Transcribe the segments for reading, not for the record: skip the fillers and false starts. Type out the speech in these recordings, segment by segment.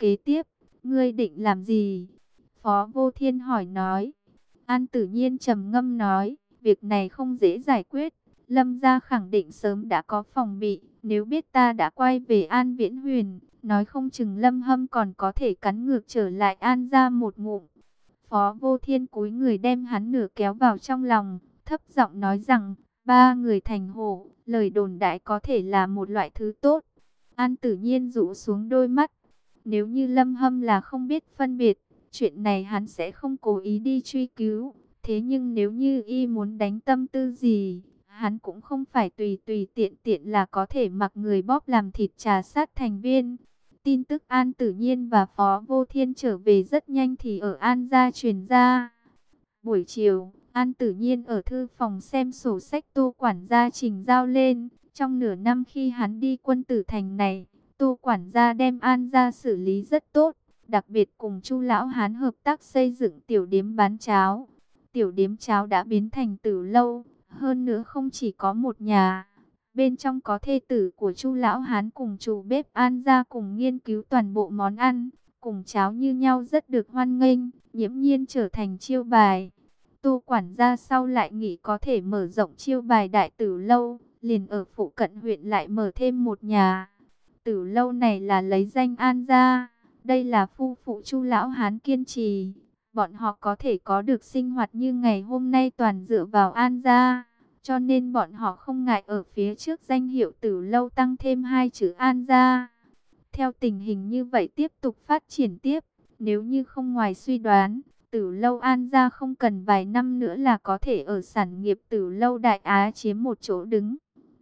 kế tiếp, ngươi định làm gì? Phó Vô Thiên hỏi nói. An Tử Nhiên trầm ngâm nói, việc này không dễ giải quyết. Lâm gia khẳng định sớm đã có phòng bị, nếu biết ta đã quay về An Viễn Huyền, nói không chừng Lâm Hâm còn có thể cắn ngược trở lại An gia một ngụm. Phó Vô Thiên cúi người đem hắn nửa kéo vào trong lòng, thấp giọng nói rằng, ba người thành hổ, lời đồn đại có thể là một loại thứ tốt. An Tử Nhiên rũ xuống đôi mắt, nếu như Lâm Hâm là không biết phân biệt, chuyện này hắn sẽ không cố ý đi truy cứu. Thế nhưng nếu như y muốn đánh tâm tư gì, hắn cũng không phải tùy tùy tiện tiện là có thể mặc người bóp làm thịt trà sát thành viên. Tin tức An Tử Nhiên và Phó Vô Thiên trở về rất nhanh thì ở An gia truyền ra. Buổi chiều, An Tử Nhiên ở thư phòng xem sổ sách Tô quản gia trình giao lên. Trong nửa năm khi hắn đi Quân Tử Thành này, Tô quản gia đem An gia xử lý rất tốt. Đặc biệt cùng Chu lão hán hợp tác xây dựng tiểu điếm bán cháo. Tiểu điếm cháo đã biến thành Tử lâu, hơn nữa không chỉ có một nhà. Bên trong có thê tử của Chu lão hán cùng chủ bếp An gia cùng nghiên cứu toàn bộ món ăn, cùng cháo như nhau rất được hoan nghênh, nghiễm nhiên trở thành chiêu bài. Tô quản gia sau lại nghĩ có thể mở rộng chiêu bài đại Tử lâu, liền ở phụ cận huyện lại mở thêm một nhà. Tử lâu này là lấy danh An gia, đây là phu phụ Chu lão hán kiên trì. Bọn họ có thể có được sinh hoạt như ngày hôm nay toàn dựa vào An gia. Cho nên bọn họ không ngại ở phía trước danh hiệu Tử lâu tăng thêm hai chữ An gia. Theo tình hình như vậy tiếp tục phát triển tiếp, nếu như không ngoài suy đoán, Tử lâu An gia không cần vài năm nữa là có thể ở sản nghiệp Tử lâu Đại Á chiếm một chỗ đứng.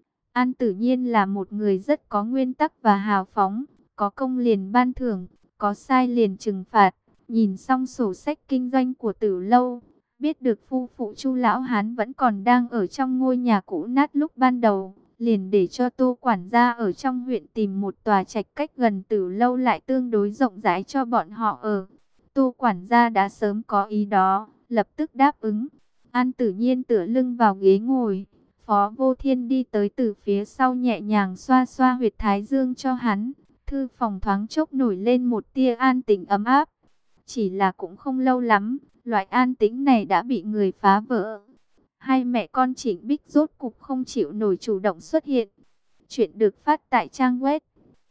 An Tử Nhiên là một người rất có nguyên tắc và hào phóng, có công liền ban thưởng, có sai liền trừng phạt. Nhìn xong sổ sách kinh doanh của Tử lâu, biết được phu phụ Chu lão hán vẫn còn đang ở trong ngôi nhà cũ nát lúc ban đầu, liền để cho Tô quản gia ở trong huyện tìm một tòa trạch cách gần Tử lâu lại tương đối rộng rãi cho bọn họ ở. Tô quản gia đã sớm có ý đó, lập tức đáp ứng. An Tử Nhiên tựa lưng vào ghế ngồi, Phó Vô Thiên đi tới từ phía sau nhẹ nhàng xoa xoa huyệt thái dương cho hắn. Thư phòng thoáng chốc nổi lên một tia an tĩnh ấm áp. Chỉ là cũng không lâu lắm, loại an tĩnh này đã bị người phá vỡ. Hai mẹ con Trịnh Bích rốt cục không chịu nổi chủ động xuất hiện. Chuyện được phát tại trang web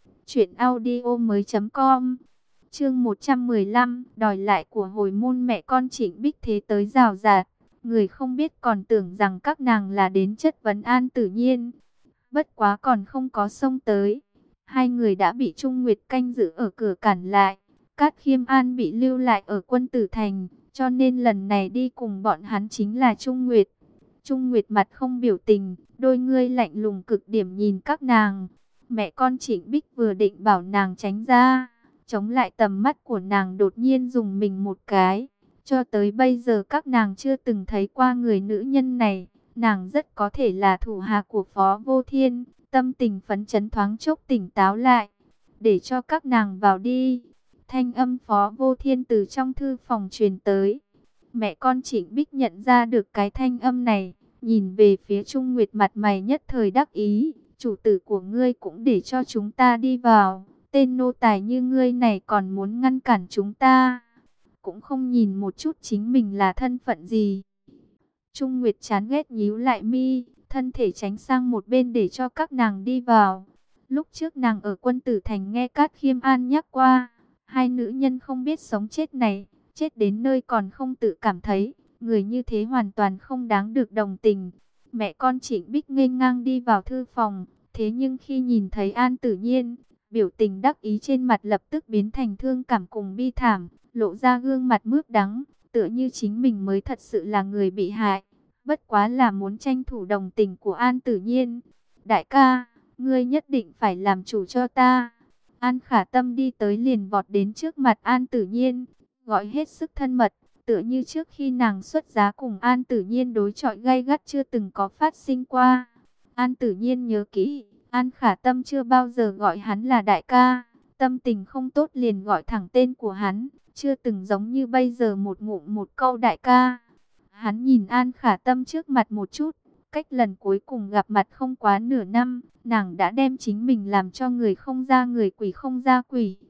truyệnaudiomoi.com. Chương 115, đòi lại của hồi môn mẹ con Trịnh Bích thế tới rào rạt. Người không biết còn tưởng rằng các nàng là đến chất vấn An Tử Nhiên. Bất quá còn không có xông tới, hai người đã bị Trung Nguyệt canh giữ ở cửa cản lại. Cát Khiêm An bị lưu lại ở Quân Tử Thành, cho nên lần này đi cùng bọn hắn chính là Trung Nguyệt. Trung Nguyệt mặt không biểu tình, đôi ngươi lạnh lùng cực điểm nhìn các nàng. Mẹ con Trịnh Bích vừa định bảo nàng tránh ra, chống lại tầm mắt của nàng đột nhiên dùng mình một cái. Cho tới bây giờ các nàng chưa từng thấy qua người nữ nhân này, nàng rất có thể là thủ hạ của Phó Vô Thiên. Tâm tình phấn chấn thoáng chốc tỉnh táo lại, để cho các nàng vào đi. Thanh âm Phó Vô Thiên từ trong thư phòng truyền tới. Mẹ con Trịnh Bích nhận ra được cái thanh âm này, nhìn về phía Trung Nguyệt mặt mày nhất thời đắc ý. Chủ tử của ngươi cũng để cho chúng ta đi vào, tên nô tài như ngươi này còn muốn ngăn cản chúng ta, cũng không nhìn một chút chính mình là thân phận gì. Trung Nguyệt chán ghét nhíu lại mi, thân thể tránh sang một bên để cho các nàng đi vào. Lúc trước nàng ở Quân Tử Thành nghe Cát Khiêm An nhắc qua, hai nữ nhân không biết sống chết này, chết đến nơi còn không tự cảm thấy, người như thế hoàn toàn không đáng được đồng tình. Mẹ con Trịnh Bích nghênh ngang đi vào thư phòng, thế nhưng khi nhìn thấy An Tử Nhiên, biểu tình đắc ý trên mặt lập tức biến thành thương cảm cùng bi thảm, lộ ra gương mặt mướt đắng, tựa như chính mình mới thật sự là người bị hại. Bất quá là muốn tranh thủ đồng tình của An Tử Nhiên. Đại ca, ngươi nhất định phải làm chủ cho ta. An Khả Tâm đi tới liền vọt đến trước mặt An Tử Nhiên, gọi hết sức thân mật, tựa như trước khi nàng xuất giá cùng An Tử Nhiên đối chọi gay gắt chưa từng có phát sinh qua. An Tử Nhiên nhớ kỹ, An Khả Tâm chưa bao giờ gọi hắn là đại ca, tâm tình không tốt liền gọi thẳng tên của hắn, chưa từng giống như bây giờ một ngụm một câu đại ca. Hắn nhìn An Khả Tâm trước mặt một chút, cách lần cuối cùng gặp mặt không quá nửa năm, nàng đã đem chính mình làm cho người không ra người quỷ không ra quỷ,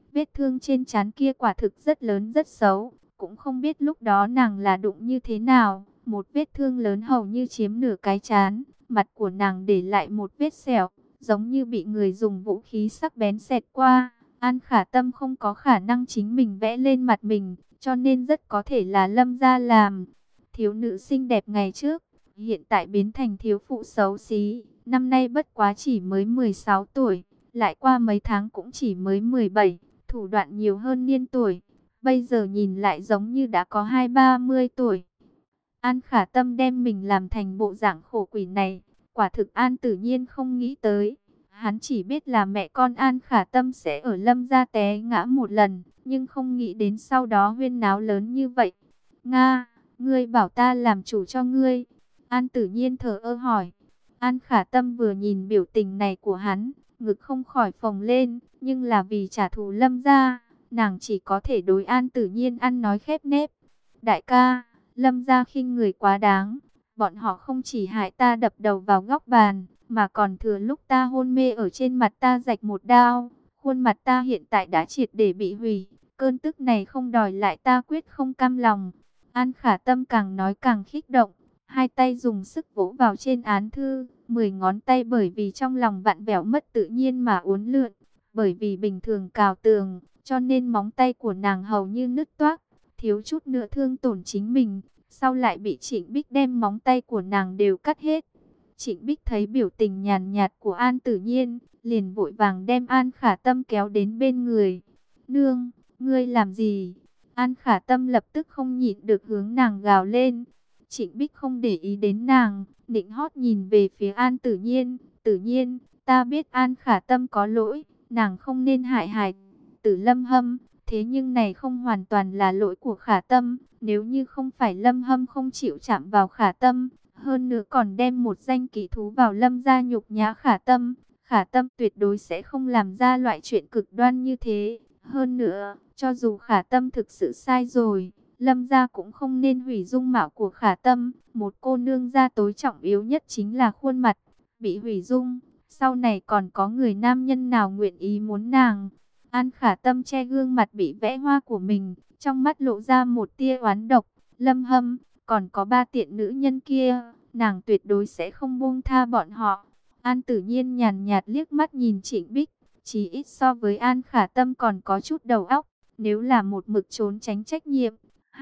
Vết thương trên trán kia quả thực rất lớn rất xấu, cũng không biết lúc đó nàng là đụng như thế nào. Một vết thương lớn hầu như chiếm nửa cái trán, mặt của nàng để lại một vết sẹo, giống như bị người dùng vũ khí sắc bén xẹt qua. An Khả Tâm không có khả năng chính mình vẽ lên mặt mình, cho nên rất có thể là Lâm gia làm. Thiếu nữ xinh đẹp ngày trước, hiện tại biến thành thiếu phụ xấu xí, năm nay bất quá chỉ mới 16 tuổi, lại qua mấy tháng cũng chỉ mới 17, thủ đoạn nhiều hơn niên tuổi, bây giờ nhìn lại giống như đã có 20-30 tuổi. An Khả Tâm đem mình làm thành bộ dạng khổ quỷ này, quả thực An Tử Nhiên không nghĩ tới. Hắn chỉ biết là mẹ con An Khả Tâm sẽ ở Lâm gia té ngã một lần, nhưng không nghĩ đến sau đó huyên náo lớn như vậy. Nga, ngươi bảo ta làm chủ cho ngươi. An Tử Nhiên thở ơ hỏi. An Khả Tâm vừa nhìn biểu tình này của hắn, ngực không khỏi phồng lên, nhưng là vì trả thù Lâm gia, nàng chỉ có thể đối An Tử Nhiên ăn nói khép nép. Đại ca, Lâm gia khinh người quá đáng, bọn họ không chỉ hại ta đập đầu vào góc bàn, mà còn thừa lúc ta hôn mê ở trên mặt ta rạch một đao, khuôn mặt ta hiện tại đã triệt để bị hủy, cơn tức này không đòi lại ta quyết không cam lòng. An Khả Tâm càng nói càng kích động, hai tay dùng sức vỗ vào trên án thư, 10 ngón tay bởi vì trong lòng vặn vẹo mất tự nhiên mà uốn lượn, bởi vì bình thường cào tường, cho nên móng tay của nàng hầu như nứt toác, thiếu chút nữa thương tổn chính mình, sau lại bị Trịnh Bích đem móng tay của nàng đều cắt hết. Trịnh Bích thấy biểu tình nhàn nhạt của An Tử Nhiên, liền vội vàng đem An Khả Tâm kéo đến bên người. Nương, ngươi làm gì? An Khả Tâm lập tức không nhịn được hướng nàng gào lên. Trịnh Bích không để ý đến nàng, định hót nhìn về phía An Tử Nhiên. Tử Nhiên, ta biết An Khả Tâm có lỗi, nàng không nên hại hại tử Lâm Hâm. Thế nhưng này không hoàn toàn là lỗi của Khả Tâm, nếu như không phải Lâm Hâm không chịu chạm vào Khả Tâm, hơn nữa còn đem một danh kỹ thú vào Lâm gia nhục nhã Khả Tâm tuyệt đối sẽ không làm ra loại chuyện cực đoan như thế. Hơn nữa, cho dù Khả Tâm thực sự sai rồi, Lâm gia cũng không nên hủy dung mạo của Khả Tâm. Một cô nương gia tối trọng yếu nhất chính là khuôn mặt, bị hủy dung, sau này còn có người nam nhân nào nguyện ý muốn nàng. An Khả Tâm che gương mặt bị vẽ hoa của mình, trong mắt lộ ra một tia oán độc. Lâm Hâm, còn có 3 tiện nữ nhân kia, nàng tuyệt đối sẽ không buông tha bọn họ. An Tử Nhiên nhàn nhạt liếc mắt nhìn Trịnh Bích, chỉ ít so với An Khả Tâm còn có chút đầu óc, nếu là một mực trốn tránh trách nhiệm.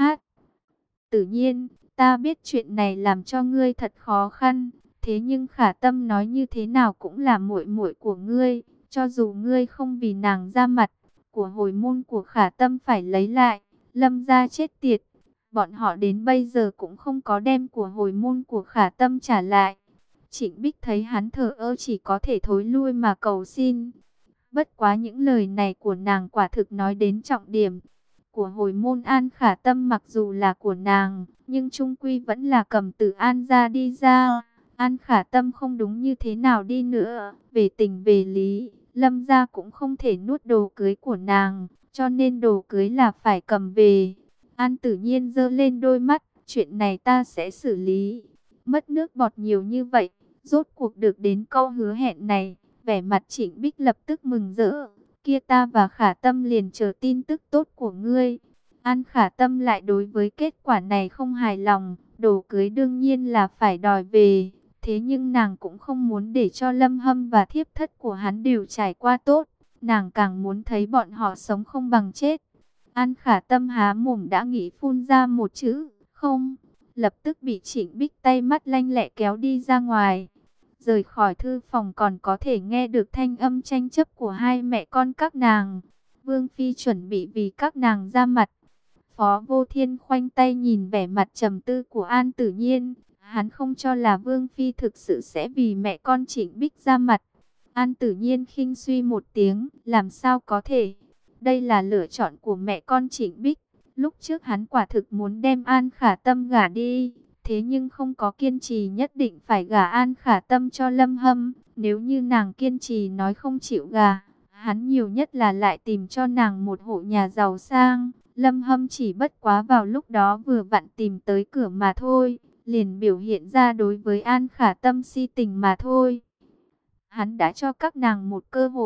Tử Nhiên, ta biết chuyện này làm cho ngươi thật khó khăn, thế nhưng Khả Tâm nói như thế nào cũng là muội muội của ngươi. Cho dù ngươi không vì nàng ra mặt, của hồi môn của Khả Tâm phải lấy lại. Lâm gia chết tiệt, bọn họ đến bây giờ cũng không có đem của hồi môn của Khả Tâm trả lại. Trịnh Bích thấy hắn thờ ơ chỉ có thể thối lui mà cầu xin. Bất quá những lời này của nàng quả thực nói đến trọng điểm. Của hồi môn An Khả Tâm mặc dù là của nàng, nhưng chung quy vẫn là cầm từ An gia đi ra. An Khả Tâm không đúng như thế nào đi nữa, về tình về lý, Lâm gia cũng không thể nuốt đồ cưới của nàng, cho nên đồ cưới là phải cầm về. An Tử Nhiên giơ lên đôi mắt, chuyện này ta sẽ xử lý. Mất nước bọt nhiều như vậy, rốt cuộc được đến câu hứa hẹn này, vẻ mặt Trịnh Bích lập tức mừng rỡ. Kia ta và Khả Tâm liền chờ tin tức tốt của ngươi. An Khả Tâm lại đối với kết quả này không hài lòng, đồ cưới đương nhiên là phải đòi về. Thế nhưng nàng cũng không muốn để cho Lâm Hâm và thiếp thất của hắn đều trải qua tốt. Nàng càng muốn thấy bọn họ sống không bằng chết. An Khả Tâm há mồm đã nghĩ phun ra một chữ, không. Lập tức bị Trịnh Bích tay mắt lanh lẹ kéo đi ra ngoài. Rời khỏi thư phòng còn có thể nghe được thanh âm tranh chấp của hai mẹ con các nàng. Vương Phi chuẩn bị vì các nàng ra mặt. Phó Vô Thiên khoanh tay nhìn vẻ mặt trầm tư của An Tử Nhiên. Hắn không cho là Vương Phi thực sự sẽ vì mẹ con Trịnh Bích ra mặt. An Tử Nhiên khinh suy một tiếng, làm sao có thể. Đây là lựa chọn của mẹ con Trịnh Bích. Lúc trước hắn quả thực muốn đem An Khả Tâm gả đi. Thế nhưng không có kiên trì nhất định phải gả An Khả Tâm cho Lâm Hâm. Nếu như nàng kiên trì nói không chịu gả, hắn nhiều nhất là lại tìm cho nàng một hộ nhà giàu sang. Lâm Hâm chỉ bất quá vào lúc đó vừa vặn tìm tới cửa mà thôi, liền biểu hiện ra đối với An Khả Tâm si tình mà thôi. Hắn đã cho các nàng một cơ hội,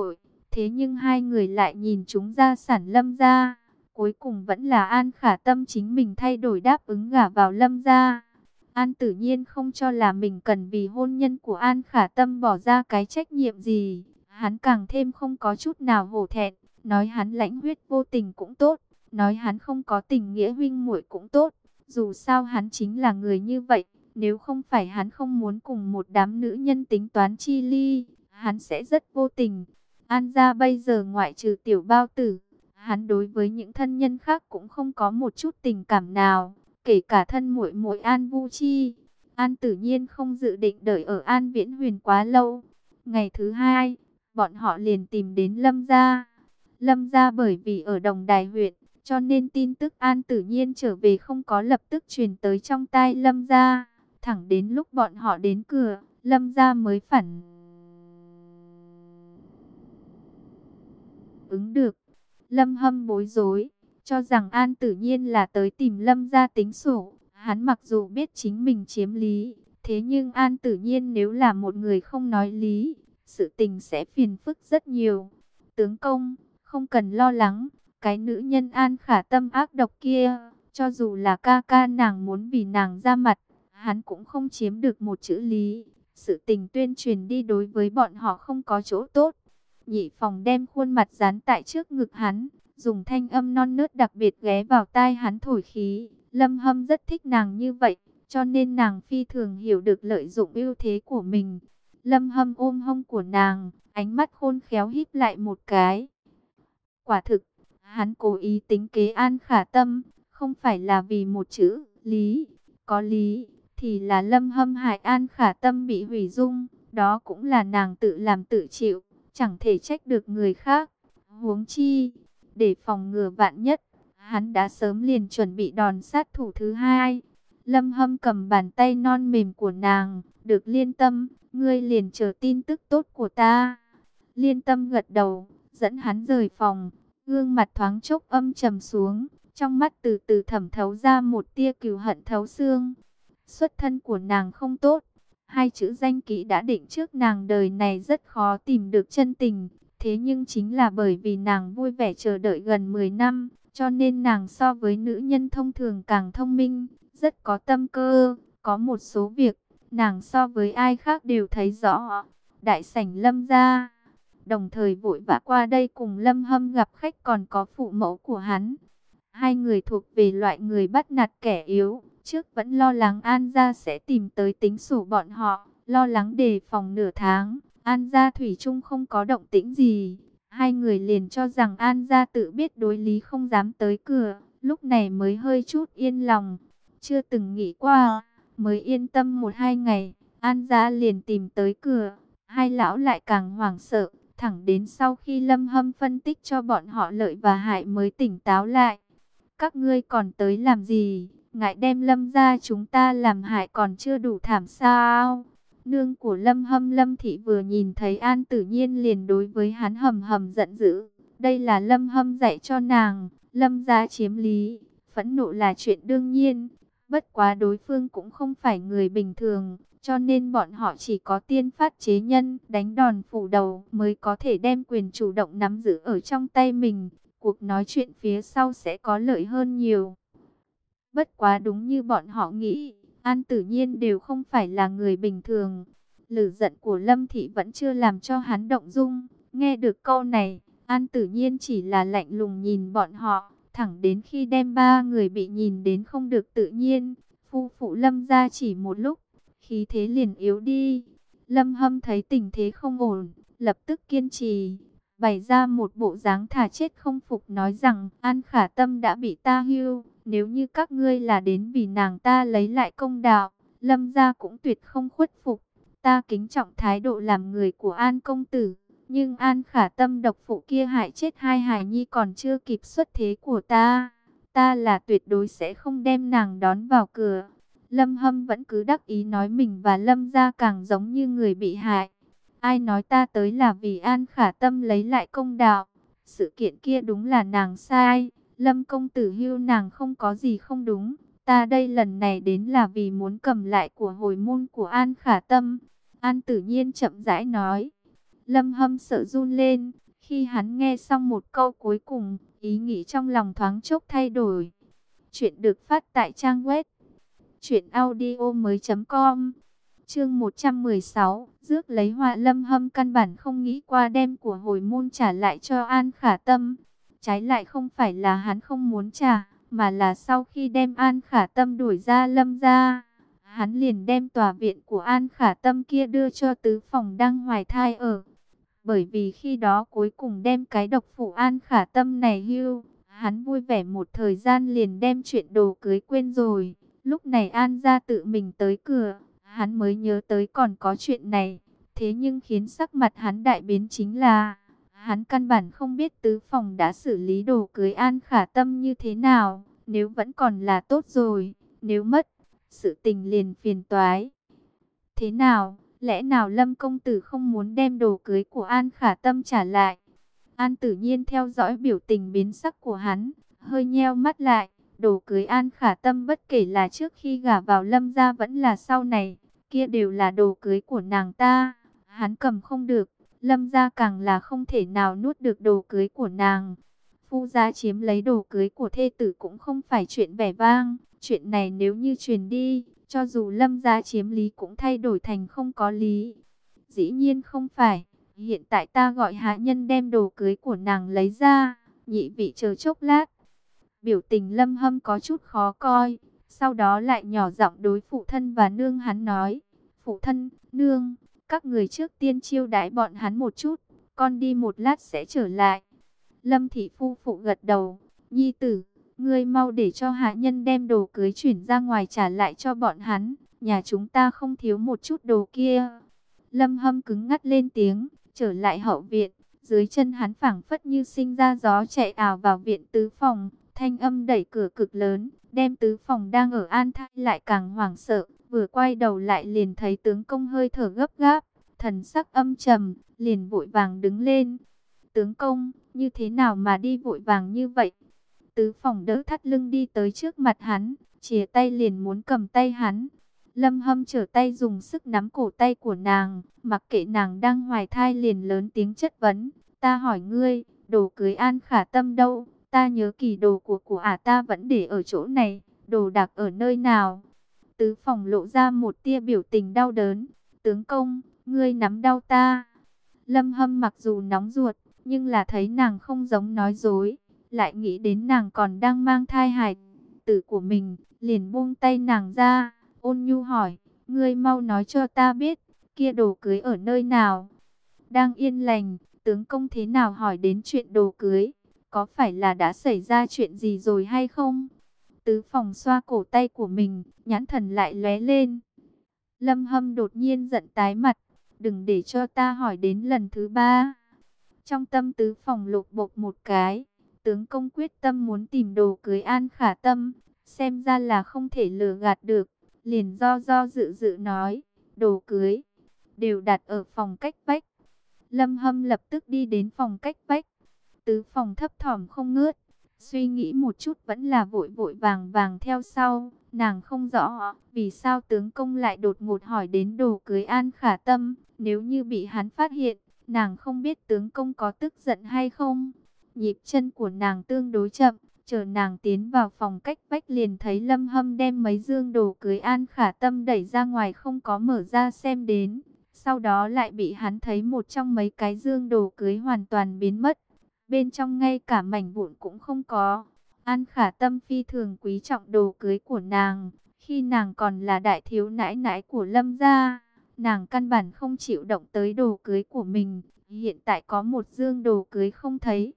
Thế nhưng hai người lại nhìn chúng gia sản Lâm gia. Cuối cùng vẫn là An Khả Tâm chính mình thay đổi đáp ứng gả vào Lâm gia. An Tử Nhiên không cho là mình cần vì hôn nhân của An Khả Tâm bỏ ra cái trách nhiệm gì. Hắn càng thêm không có chút nào hổ thẹn. Nói hắn lãnh huyết vô tình cũng tốt. Nói hắn không có tình nghĩa huynh muội cũng tốt. Dù sao hắn chính là người như vậy. Nếu không phải hắn không muốn cùng một đám nữ nhân tính toán chi ly, hắn sẽ rất vô tình. An gia bây giờ ngoại trừ Tiểu Bao Tử, hắn đối với những thân nhân khác cũng không có một chút tình cảm nào, kể cả thân muội muội An Vu Chi. An Tử Nhiên không dự định đợi ở An Viễn Huyền quá lâu. Ngày thứ hai, bọn họ liền tìm đến Lâm gia. Lâm gia bởi vì ở Đồng Đài huyện, cho nên tin tức An Tử Nhiên trở về không có lập tức truyền tới trong tai Lâm gia. Thẳng đến lúc bọn họ đến cửa, Lâm gia mới phản ứng được. Lâm Hâm bối rối, cho rằng An Tử Nhiên là tới tìm Lâm gia tính sổ. Hắn mặc dù biết chính mình chiếm lý, thế nhưng An Tử Nhiên nếu là một người không nói lý, sự tình sẽ phiền phức rất nhiều. Tướng công, không cần lo lắng, cái nữ nhân An Khả Tâm ác độc kia, cho dù là ca ca nàng muốn vì nàng ra mặt, hắn cũng không chiếm được một chữ lý. Sự tình tuyên truyền đi đối với bọn họ không có chỗ tốt. Nhị phòng đem khuôn mặt dán tại trước ngực hắn, dùng thanh âm non nớt đặc biệt ghé vào tai hắn thổi khí. Lâm Hâm rất thích nàng như vậy, cho nên nàng phi thường hiểu được lợi dụng ưu thế của mình. Lâm Hâm ôm hông của nàng, ánh mắt khôn khéo híp lại một cái. Quả thực, hắn cố ý tính kế An Khả Tâm, không phải là vì một chữ lý. Có lý thì là Lâm Hâm hại An Khả Tâm bị hủy dung, đó cũng là nàng tự làm tự chịu, chẳng thể trách được người khác. Huống chi, để phòng ngừa vạn nhất, hắn đã sớm liền chuẩn bị đòn sát thủ thứ hai. Lâm Hâm cầm bàn tay non mềm của nàng, được Liên Tâm, ngươi liền chờ tin tức tốt của ta. Liên Tâm gật đầu, dẫn hắn rời phòng, gương mặt thoáng chốc âm trầm xuống, trong mắt từ từ thẩm thấu ra một tia cừu hận thấu xương. Xuất thân của nàng không tốt, hai chữ danh kỹ đã định trước nàng đời này rất khó tìm được chân tình. Thế nhưng chính là bởi vì nàng vui vẻ chờ đợi gần 10 năm, cho nên nàng so với nữ nhân thông thường càng thông minh, rất có tâm cơ. Có một số việc, nàng so với ai khác đều thấy rõ. Đại sảnh Lâm gia, đồng thời vội vã qua đây cùng Lâm Hâm gặp khách còn có phụ mẫu của hắn. Hai người thuộc về loại người bắt nạt kẻ yếu, trước vẫn lo lắng An gia sẽ tìm tới tính sổ bọn họ, lo lắng đề phòng nửa tháng. An gia thủy chung không có động tĩnh gì, hai người liền cho rằng An gia tự biết đối lý không dám tới cửa, lúc này mới hơi chút yên lòng. Chưa từng nghĩ qua, mới yên tâm 1-2 ngày, An gia liền tìm tới cửa, hai lão lại càng hoảng sợ, thẳng đến sau khi Lâm Hâm phân tích cho bọn họ lợi và hại mới tỉnh táo lại. Các ngươi còn tới làm gì? Ngại đem Lâm gia chúng ta làm hại còn chưa đủ thảm sao? Nương của Lâm Hâm Lâm Thị vừa nhìn thấy An Tử Nhiên liền đối với hắn hầm hầm giận dữ. Đây là Lâm Hâm dạy cho nàng, Lâm gia chiếm lý, phẫn nộ là chuyện đương nhiên. Bất quá đối phương cũng không phải người bình thường, cho nên bọn họ chỉ có tiên phát chế nhân, đánh đòn phủ đầu mới có thể đem quyền chủ động nắm giữ ở trong tay mình. Cuộc nói chuyện phía sau sẽ có lợi hơn nhiều. Bất quá đúng như bọn họ nghĩ, An Tử Nhiên đều không phải là người bình thường. Lửa giận của Lâm Thị vẫn chưa làm cho hắn động dung. Nghe được câu này, An Tử Nhiên chỉ là lạnh lùng nhìn bọn họ, thẳng đến khi đem ba người bị nhìn đến không được tự nhiên. Phu phụ Lâm ra chỉ một lúc, khí thế liền yếu đi. Lâm Hâm thấy tình thế không ổn, lập tức kiên trì, bày ra một bộ dáng thà chết không phục, nói rằng An Khả Tâm đã bị ta hưu. Nếu như các ngươi là đến vì nàng ta lấy lại công đạo, Lâm gia cũng tuyệt không khuất phục. Ta kính trọng thái độ làm người của An công tử, nhưng An Khả Tâm độc phụ kia hại chết hai hài nhi còn chưa kịp xuất thế của ta. Ta là tuyệt đối sẽ không đem nàng đón vào cửa. Lâm Hâm vẫn cứ đắc ý nói mình và Lâm gia càng giống như người bị hại. Ai nói ta tới là vì An Khả Tâm lấy lại công đạo. Sự kiện kia đúng là nàng sai. Lâm công tử hưu nàng không có gì không đúng. Ta đây lần này đến là vì muốn cầm lại của hồi môn của An Khả Tâm. An Tử Nhiên chậm rãi nói. Lâm Hâm sợ run lên. Khi hắn nghe xong một câu cuối cùng, ý nghĩ trong lòng thoáng chốc thay đổi. Chuyện được phát tại trang web truyệnaudiomoi.com. Chương 116, rước lấy họa. Lâm Hâm căn bản không nghĩ qua đem của hồi môn trả lại cho An Khả Tâm. Trái lại không phải là hắn không muốn trả, mà là sau khi đem An Khả Tâm đuổi ra Lâm gia, hắn liền đem tòa viện của An Khả Tâm kia đưa cho Tứ Phòng đang hoài thai ở. Bởi vì khi đó cuối cùng đem cái độc phụ An Khả Tâm này hưu, hắn vui vẻ một thời gian liền đem chuyện đồ cưới quên rồi. Lúc này An gia tự mình tới cửa, hắn mới nhớ tới còn có chuyện này. Thế nhưng khiến sắc mặt hắn đại biến chính là, hắn căn bản không biết Tứ Phòng đã xử lý đồ cưới An Khả Tâm như thế nào. Nếu vẫn còn là tốt rồi, nếu mất, sự tình liền phiền toái. Thế nào, lẽ nào Lâm công tử không muốn đem đồ cưới của An Khả Tâm trả lại? An Tử Nhiên theo dõi biểu tình biến sắc của hắn, hơi nheo mắt lại. Đồ cưới An Khả Tâm bất kể là trước khi gả vào Lâm gia vẫn là sau này, kia đều là đồ cưới của nàng ta. Hắn cầm không được, Lâm gia càng là không thể nào nuốt được đồ cưới của nàng. Phu gia chiếm lấy đồ cưới của thê tử cũng không phải chuyện vẻ vang. Chuyện này nếu như truyền đi, cho dù Lâm gia chiếm lý cũng thay đổi thành không có lý. Dĩ nhiên không phải. Hiện tại ta gọi hạ nhân đem đồ cưới của nàng lấy ra. Nhị vị chờ chốc lát. Biểu tình Lâm Hâm có chút khó coi. Sau đó lại nhỏ giọng đối phụ thân và nương hắn nói. Phụ thân, nương, các người trước tiên chiêu đãi bọn hắn một chút. Con đi một lát sẽ trở lại. Lâm thị phu phụ gật đầu. Nhi tử, ngươi mau để cho hạ nhân đem đồ cưới chuyển ra ngoài trả lại cho bọn hắn. Nhà chúng ta không thiếu một chút đồ kia. Lâm Hâm cứng ngắt lên tiếng. Trở lại hậu viện, dưới chân hắn phảng phất như sinh ra gió chạy ảo vào viện Tứ Phòng. Thanh âm đẩy cửa cực lớn, đem Tứ Phòng đang ở an thai lại càng hoảng sợ. Vừa quay đầu lại liền thấy tướng công hơi thở gấp gáp, thần sắc âm trầm, liền vội vàng đứng lên. Tướng công, như thế nào mà đi vội vàng như vậy? Tứ Phòng đỡ thắt lưng đi tới trước mặt hắn, chìa tay liền muốn cầm tay hắn. Lâm Hâm trở tay dùng sức nắm cổ tay của nàng, mặc kệ nàng đang hoài thai liền lớn tiếng chất vấn. Ta hỏi ngươi, đồ cưới An Khả Tâm đâu? Ta nhớ kỳ đồ của ả ta vẫn để ở chỗ này, đồ đạc ở nơi nào? Tứ Phòng lộ ra một tia biểu tình đau đớn. Tướng công, ngươi nắm đau ta. Lâm Hâm mặc dù nóng ruột, nhưng là thấy nàng không giống nói dối, lại nghĩ đến nàng còn đang mang thai hài tử của mình, liền buông tay nàng ra, ôn nhu hỏi, ngươi mau nói cho ta biết, kia đồ cưới ở nơi nào? Đang yên lành, tướng công thế nào hỏi đến chuyện đồ cưới? Có phải là đã xảy ra chuyện gì rồi hay không? Tứ Phòng xoa cổ tay của mình, nhãn thần lại lóe lên. Lâm Hâm đột nhiên giận tái mặt, đừng để cho ta hỏi đến lần thứ ba. Trong tâm Tứ Phòng lục bộc một cái, tướng công quyết tâm muốn tìm đồ cưới An Khả Tâm, xem ra là không thể lừa gạt được, liền do dự dự nói, đồ cưới đều đặt ở phòng cách vách. Lâm Hâm lập tức đi đến phòng cách vách. Tứ Phòng thấp thỏm không ngớt, suy nghĩ một chút vẫn là vội vội vàng vàng theo sau. Nàng không rõ vì sao tướng công lại đột ngột hỏi đến đồ cưới An Khả Tâm. Nếu như bị hắn phát hiện, nàng không biết tướng công có tức giận hay không. Nhịp chân của nàng tương đối chậm, chờ nàng tiến vào phòng cách vách liền thấy Lâm Hâm đem mấy dương đồ cưới An Khả Tâm đẩy ra ngoài không có mở ra xem đến. Sau đó lại bị hắn thấy một trong mấy cái dương đồ cưới hoàn toàn biến mất. Bên trong ngay cả mảnh vụn cũng không có. An Khả Tâm phi thường quý trọng đồ cưới của nàng. Khi nàng còn là đại thiếu nãi nãi của Lâm gia, nàng căn bản không chịu động tới đồ cưới của mình. Hiện tại có một dương đồ cưới không thấy,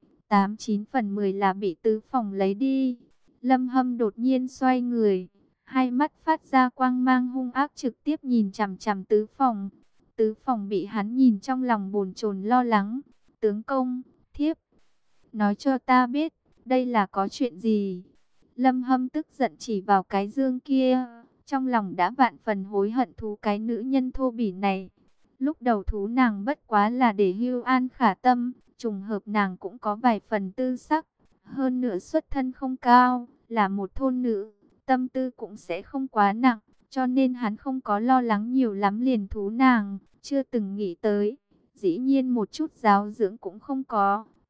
89/10 là bị Tứ Phòng lấy đi. Lâm Hâm đột nhiên xoay người, hai mắt phát ra quang mang hung ác trực tiếp nhìn chằm chằm Tứ Phòng. Tứ Phòng bị hắn nhìn trong lòng bồn chồn lo lắng. Tướng công, thiếp, nói cho ta biết, đây là có chuyện gì? Lâm Hâm tức giận chỉ vào cái dương kia, trong lòng đã vạn phần hối hận thú cái nữ nhân thô bỉ này. Lúc đầu thú nàng bất quá là để hưu An Khả Tâm, trùng hợp nàng cũng có vài phần tư sắc, hơn nữa xuất thân không cao, là một thôn nữ, tâm tư cũng sẽ không quá nặng, cho nên hắn không có lo lắng nhiều lắm liền thú nàng, chưa từng nghĩ tới, dĩ nhiên một chút giáo dưỡng cũng không có.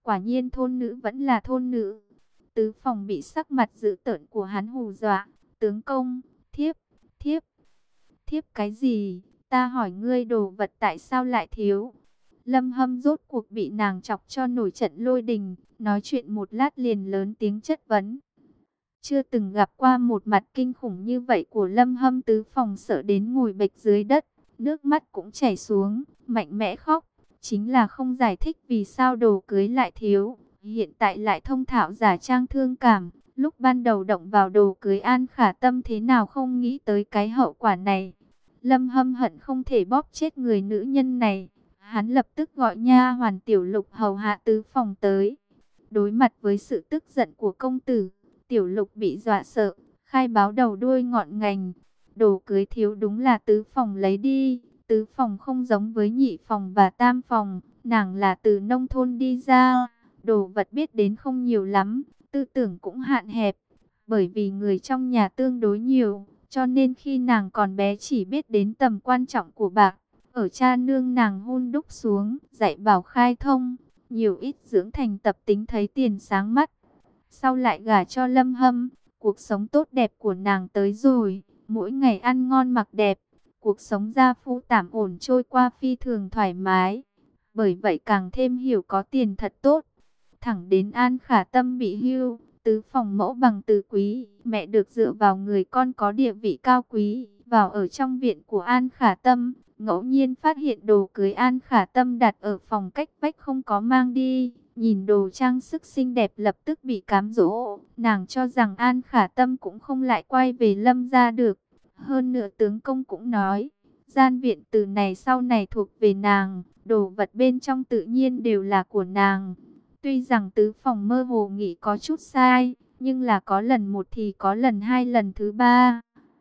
Quả nhiên thôn nữ vẫn là thôn nữ. Tứ phòng bị sắc mặt dữ tợn của hắn hù dọa. Tướng công, thiếp, thiếp, thiếp cái gì? Ta hỏi ngươi đồ vật tại sao lại thiếu? Lâm Hâm rốt cuộc bị nàng chọc cho nổi trận lôi đình. Nói chuyện một lát liền lớn tiếng chất vấn. Chưa từng gặp qua một mặt kinh khủng như vậy của Lâm Hâm, tứ phòng sợ đến ngồi bệt dưới đất. Nước mắt cũng chảy xuống, mạnh mẽ khóc. Chính là không giải thích vì sao đồ cưới lại thiếu. Hiện tại lại thông thạo giả trang thương cảm. Lúc ban đầu động vào đồ cưới An Khả Tâm thế nào không nghĩ tới cái hậu quả này. Lâm Hâm hận không thể bóp chết người nữ nhân này. Hắn lập tức gọi nha hoàn Tiểu Lục hầu hạ tứ phòng tới. Đối mặt với sự tức giận của công tử, Tiểu Lục bị dọa sợ, khai báo đầu đuôi ngọn ngành. Đồ cưới thiếu đúng là tứ phòng lấy đi. Tứ phòng không giống với nhị phòng và tam phòng, nàng là từ nông thôn đi ra, đồ vật biết đến không nhiều lắm, tư tưởng cũng hạn hẹp. Bởi vì người trong nhà tương đối nhiều, cho nên khi nàng còn bé chỉ biết đến tầm quan trọng của bạc. Ở cha nương nàng hun đúc xuống, dạy bảo khai thông, nhiều ít dưỡng thành tập tính thấy tiền sáng mắt. Sau lại gả cho Lâm Hâm, cuộc sống tốt đẹp của nàng tới rồi, mỗi ngày ăn ngon mặc đẹp. Cuộc sống gia phu tạm ổn trôi qua phi thường thoải mái. Bởi vậy càng thêm hiểu có tiền thật tốt. Thẳng đến An Khả Tâm bị hưu, tứ phòng mẫu bằng từ quý, mẹ được dựa vào người con có địa vị cao quý, vào ở trong viện của An Khả Tâm. Ngẫu nhiên phát hiện đồ cưới An Khả Tâm đặt ở phòng cách vách không có mang đi. Nhìn đồ trang sức xinh đẹp lập tức bị cám dỗ. Nàng cho rằng An Khả Tâm cũng không lại quay về Lâm gia được. Hơn nữa tướng công cũng nói, gian viện từ này sau này thuộc về nàng, đồ vật bên trong tự nhiên đều là của nàng. Tuy rằng tứ phòng mơ hồ nghĩ có chút sai, nhưng là có lần một thì có lần hai, lần thứ ba.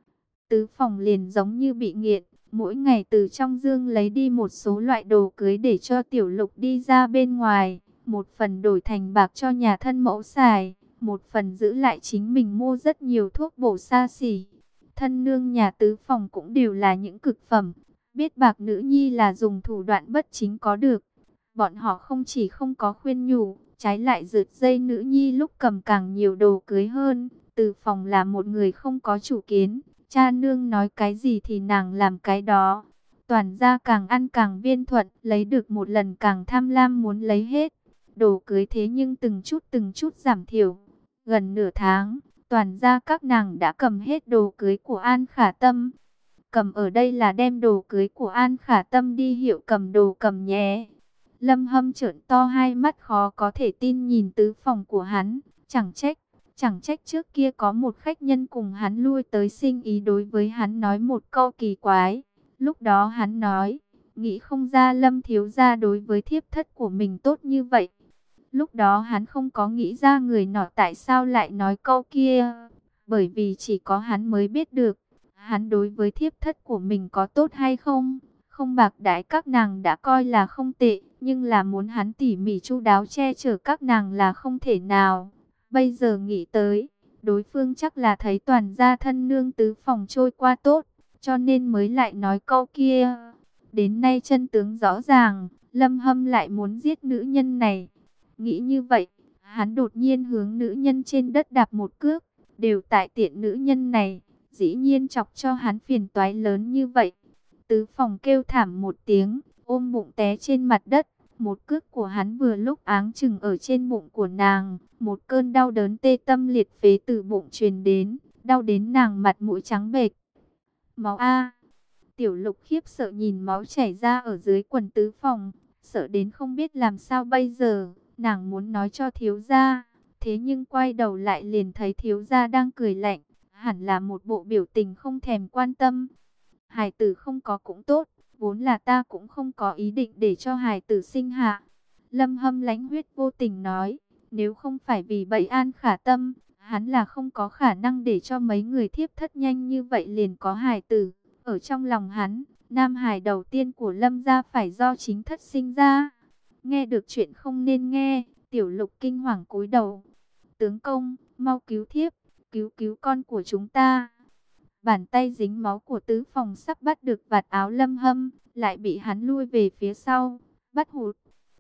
Tứ phòng liền giống như bị nghiện, mỗi ngày từ trong dương lấy đi một số loại đồ cưới để cho Tiểu Lục đi ra bên ngoài. Một phần đổi thành bạc cho nhà thân mẫu xài, một phần giữ lại chính mình mua rất nhiều thuốc bổ xa xỉ. Thân nương nhà tứ phòng cũng đều là những cực phẩm, biết bạc nữ nhi là dùng thủ đoạn bất chính có được. Bọn họ không chỉ không có khuyên nhủ, trái lại rượt dây nữ nhi lúc cầm càng nhiều đồ cưới hơn. Tứ phòng là một người không có chủ kiến, cha nương nói cái gì thì nàng làm cái đó. Toàn gia càng ăn càng viên thuận, lấy được một lần càng tham lam muốn lấy hết. Đồ cưới thế nhưng từng chút giảm thiểu. Gần nửa tháng, toàn gia các nàng đã cầm hết đồ cưới của An Khả Tâm. Cầm ở đây là đem đồ cưới của An Khả Tâm đi hiệu cầm đồ cầm nhé. Lâm Hâm trợn to hai mắt khó có thể tin nhìn tứ phòng của hắn. Chẳng trách trước kia có một khách nhân cùng hắn lui tới sinh ý đối với hắn nói một câu kỳ quái. Lúc đó hắn nói, nghĩ không ra Lâm thiếu gia đối với thiếp thất của mình tốt như vậy. Lúc đó hắn không có nghĩ ra người nọ tại sao lại nói câu kia. Bởi vì chỉ có hắn mới biết được, hắn đối với thiếp thất của mình có tốt hay không. Không bạc đãi các nàng đã coi là không tệ, nhưng là muốn hắn tỉ mỉ chu đáo che chở các nàng là không thể nào. Bây giờ nghĩ tới, đối phương chắc là thấy toàn gia thân nương tứ phòng trôi qua tốt, cho nên mới lại nói câu kia. Đến nay chân tướng rõ ràng, Lâm Hâm lại muốn giết nữ nhân này. Nghĩ như vậy, hắn đột nhiên hướng nữ nhân trên đất đạp một cước, đều tại tiện nữ nhân này, dĩ nhiên chọc cho hắn phiền toái lớn như vậy. Tứ phòng kêu thảm một tiếng, ôm bụng té trên mặt đất, một cước của hắn vừa lúc áng chừng ở trên bụng của nàng, một cơn đau đớn tê tâm liệt phế từ bụng truyền đến, đau đến nàng mặt mũi trắng bệch. Máu a! Tiểu Lục khiếp sợ nhìn máu chảy ra ở dưới quần tứ phòng, sợ đến không biết làm sao bây giờ. Nàng muốn nói cho thiếu gia, thế nhưng quay đầu lại liền thấy thiếu gia đang cười lạnh, hẳn là một bộ biểu tình không thèm quan tâm. Hài tử không có cũng tốt, vốn là ta cũng không có ý định để cho hài tử sinh hạ. Lâm Hâm lãnh huyết vô tình nói, nếu không phải vì bẫy An Khả Tâm, hắn là không có khả năng để cho mấy người thiếp thất nhanh như vậy liền có hài tử. Ở trong lòng hắn, nam hài đầu tiên của Lâm gia phải do chính thất sinh ra. Nghe được chuyện không nên nghe, Tiểu Lục kinh hoàng cúi đầu. Tướng công, mau cứu thiếp, cứu con của chúng ta. Bàn tay dính máu của tứ phòng sắp bắt được vạt áo Lâm Hâm, lại bị hắn lui về phía sau, bắt hụt.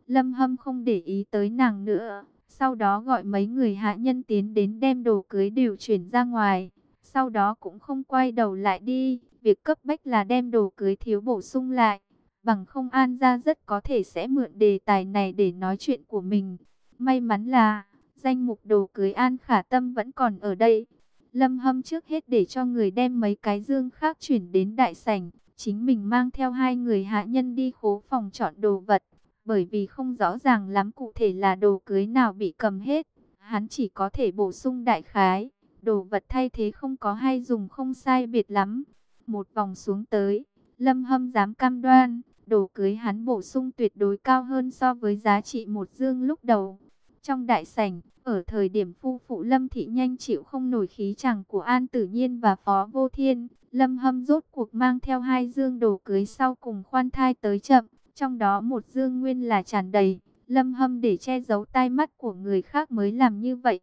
Lâm Hâm không để ý tới nàng nữa. Sau đó gọi mấy người hạ nhân tiến đến đem đồ cưới đều chuyển ra ngoài. Sau đó cũng không quay đầu lại đi. Việc cấp bách là đem đồ cưới thiếu bổ sung lại. Bằng không An gia rất có thể sẽ mượn đề tài này để nói chuyện của mình. May mắn là danh mục đồ cưới An Khả Tâm vẫn còn ở đây. Lâm Hâm trước hết để cho người đem mấy cái dương khác chuyển đến đại sảnh. Chính mình mang theo hai người hạ nhân đi khố phòng chọn đồ vật. Bởi vì không rõ ràng lắm cụ thể là đồ cưới nào bị cầm hết. Hắn chỉ có thể bổ sung đại khái. Đồ vật thay thế không có hay dùng không sai biệt lắm. Một vòng xuống tới, Lâm Hâm dám cam đoan, đồ cưới hắn bổ sung tuyệt đối cao hơn so với giá trị một dương lúc đầu. Trong đại sảnh, ở thời điểm phu phụ Lâm Thị nhanh chịu không nổi khí chàng của An Tử Nhiên và Phó Vô Thiên, Lâm Hâm rốt cuộc mang theo hai dương đồ cưới sau cùng khoan thai tới chậm, trong đó một dương nguyên là tràn đầy. Lâm Hâm để che giấu tai mắt của người khác mới làm như vậy.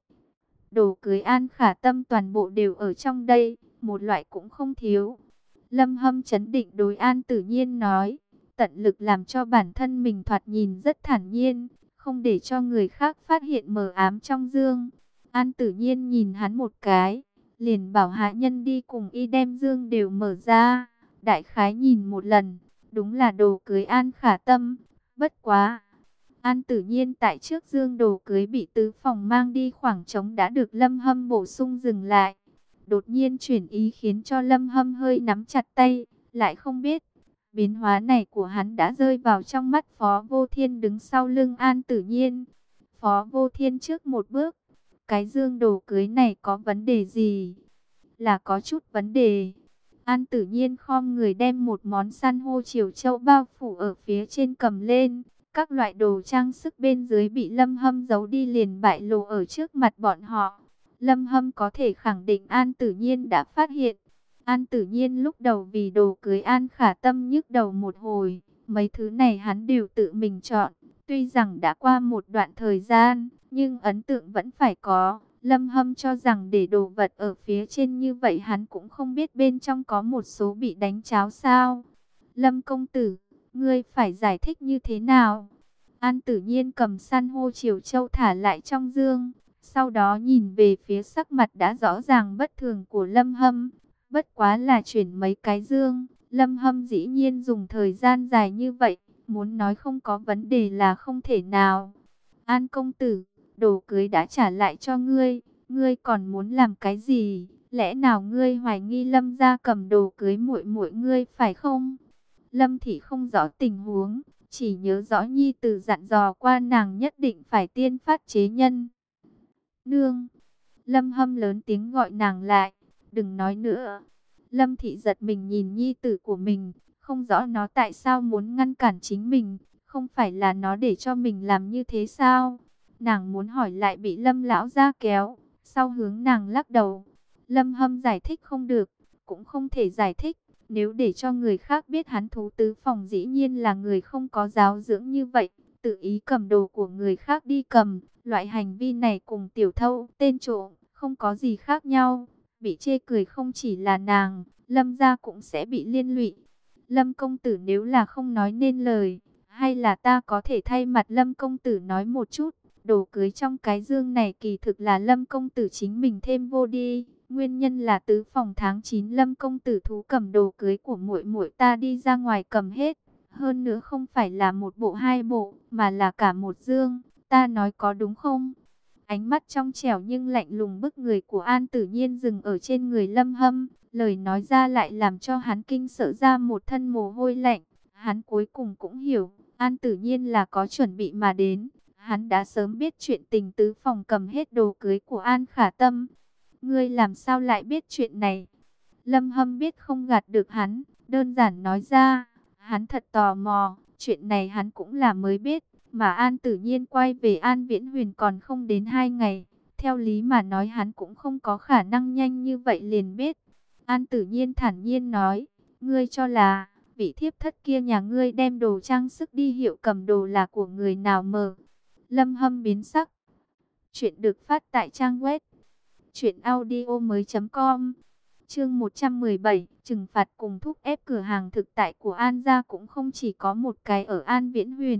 Đồ cưới An Khả Tâm toàn bộ đều ở trong đây, một loại cũng không thiếu. Lâm Hâm trấn định đối An Tử Nhiên nói, tận lực làm cho bản thân mình thoạt nhìn rất thản nhiên, không để cho người khác phát hiện mờ ám trong dương. An Tử Nhiên nhìn hắn một cái, liền bảo hạ nhân đi cùng y đem dương đều mở ra. Đại khái nhìn một lần, đúng là đồ cưới An Khả Tâm, bất quá. An Tử Nhiên tại trước dương đồ cưới bị tứ phòng mang đi khoảng trống đã được Lâm Hâm bổ sung dừng lại. Đột nhiên chuyển ý khiến cho Lâm Hâm hơi nắm chặt tay, lại không biết. Biến hóa này của hắn đã rơi vào trong mắt Phó Vô Thiên đứng sau lưng An Tử Nhiên. Phó Vô Thiên trước một bước, cái dương đồ cưới này có vấn đề gì? Là có chút vấn đề. An Tử Nhiên khom người đem một món san hô chiều châu bao phủ ở phía trên cầm lên. Các loại đồ trang sức bên dưới bị Lâm Hâm giấu đi liền bại lộ ở trước mặt bọn họ. Lâm Hâm có thể khẳng định An Tử Nhiên đã phát hiện. An Tử Nhiên lúc đầu vì đồ cưới An Khả Tâm nhức đầu một hồi. Mấy thứ này hắn đều tự mình chọn. Tuy rằng đã qua một đoạn thời gian, nhưng ấn tượng vẫn phải có. Lâm Hâm cho rằng để đồ vật ở phía trên như vậy hắn cũng không biết bên trong có một số bị đánh cháo sao. Lâm công tử, ngươi phải giải thích như thế nào? An Tử Nhiên cầm san hô chiều châu thả lại trong dương. Sau đó nhìn về phía sắc mặt đã rõ ràng bất thường của Lâm Hâm. Bất quá là chuyển mấy cái dương. Lâm Hâm dĩ nhiên dùng thời gian dài như vậy. Muốn nói không có vấn đề là không thể nào. An công tử, đồ cưới đã trả lại cho ngươi. Ngươi còn muốn làm cái gì? Lẽ nào ngươi hoài nghi Lâm gia cầm đồ cưới muội muội ngươi phải không? Lâm Thị không rõ tình huống. Chỉ nhớ rõ nhi tử dặn dò qua nàng nhất định phải tiên phát chế nhân. Nương. Lâm Hâm lớn tiếng gọi nàng lại. Đừng nói nữa. Lâm Thị giật mình nhìn nhi tử của mình. Không rõ nó tại sao muốn ngăn cản chính mình. Không phải là nó để cho mình làm như thế sao? Nàng muốn hỏi lại bị Lâm lão ra kéo. Sau hướng nàng lắc đầu. Lâm Hâm giải thích không được. Cũng không thể giải thích. Nếu để cho người khác biết hắn thú tứ phòng dĩ nhiên là người không có giáo dưỡng như vậy, tự ý cầm đồ của người khác đi cầm, loại hành vi này cùng tiểu thâu, tên trộm, không có gì khác nhau. Bị chê cười không chỉ là nàng, Lâm gia cũng sẽ bị liên lụy. Lâm công tử nếu là không nói nên lời, hay là ta có thể thay mặt Lâm công tử nói một chút, đồ cưới trong cái dương này kỳ thực là Lâm công tử chính mình thêm vô đi. Nguyên nhân là tứ phòng tháng 9 Lâm công tử thú cầm đồ cưới của muội muội ta đi ra ngoài cầm hết. Hơn nữa không phải là một bộ hai bộ, mà là cả một dương. Ta nói có đúng không? Ánh mắt trong trẻo nhưng lạnh lùng bức người của An Tử Nhiên dừng ở trên người Lâm Hâm. Lời nói ra lại làm cho hắn kinh sợ ra một thân mồ hôi lạnh. Hắn cuối cùng cũng hiểu, An Tử Nhiên là có chuẩn bị mà đến. Hắn đã sớm biết chuyện tình tứ phòng cầm hết đồ cưới của An Khả Tâm. Ngươi làm sao lại biết chuyện này? Lâm Hâm biết không gạt được hắn, đơn giản nói ra. Hắn thật tò mò, chuyện này hắn cũng là mới biết. Mà An Tử Nhiên quay về An Viễn Huyền còn không đến 2 ngày. Theo lý mà nói hắn cũng không có khả năng nhanh như vậy liền biết. An Tử Nhiên thản nhiên nói, ngươi cho là vị thiếp thất kia nhà ngươi đem đồ trang sức đi hiệu cầm đồ là của người nào mờ? Lâm Hâm biến sắc. Chuyện được phát tại trang web truyệnaudiomoi.com. Chương 117, trừng phạt cùng thúc ép cửa hàng thực tại của An gia cũng không chỉ có một cái ở An Viễn Huyền.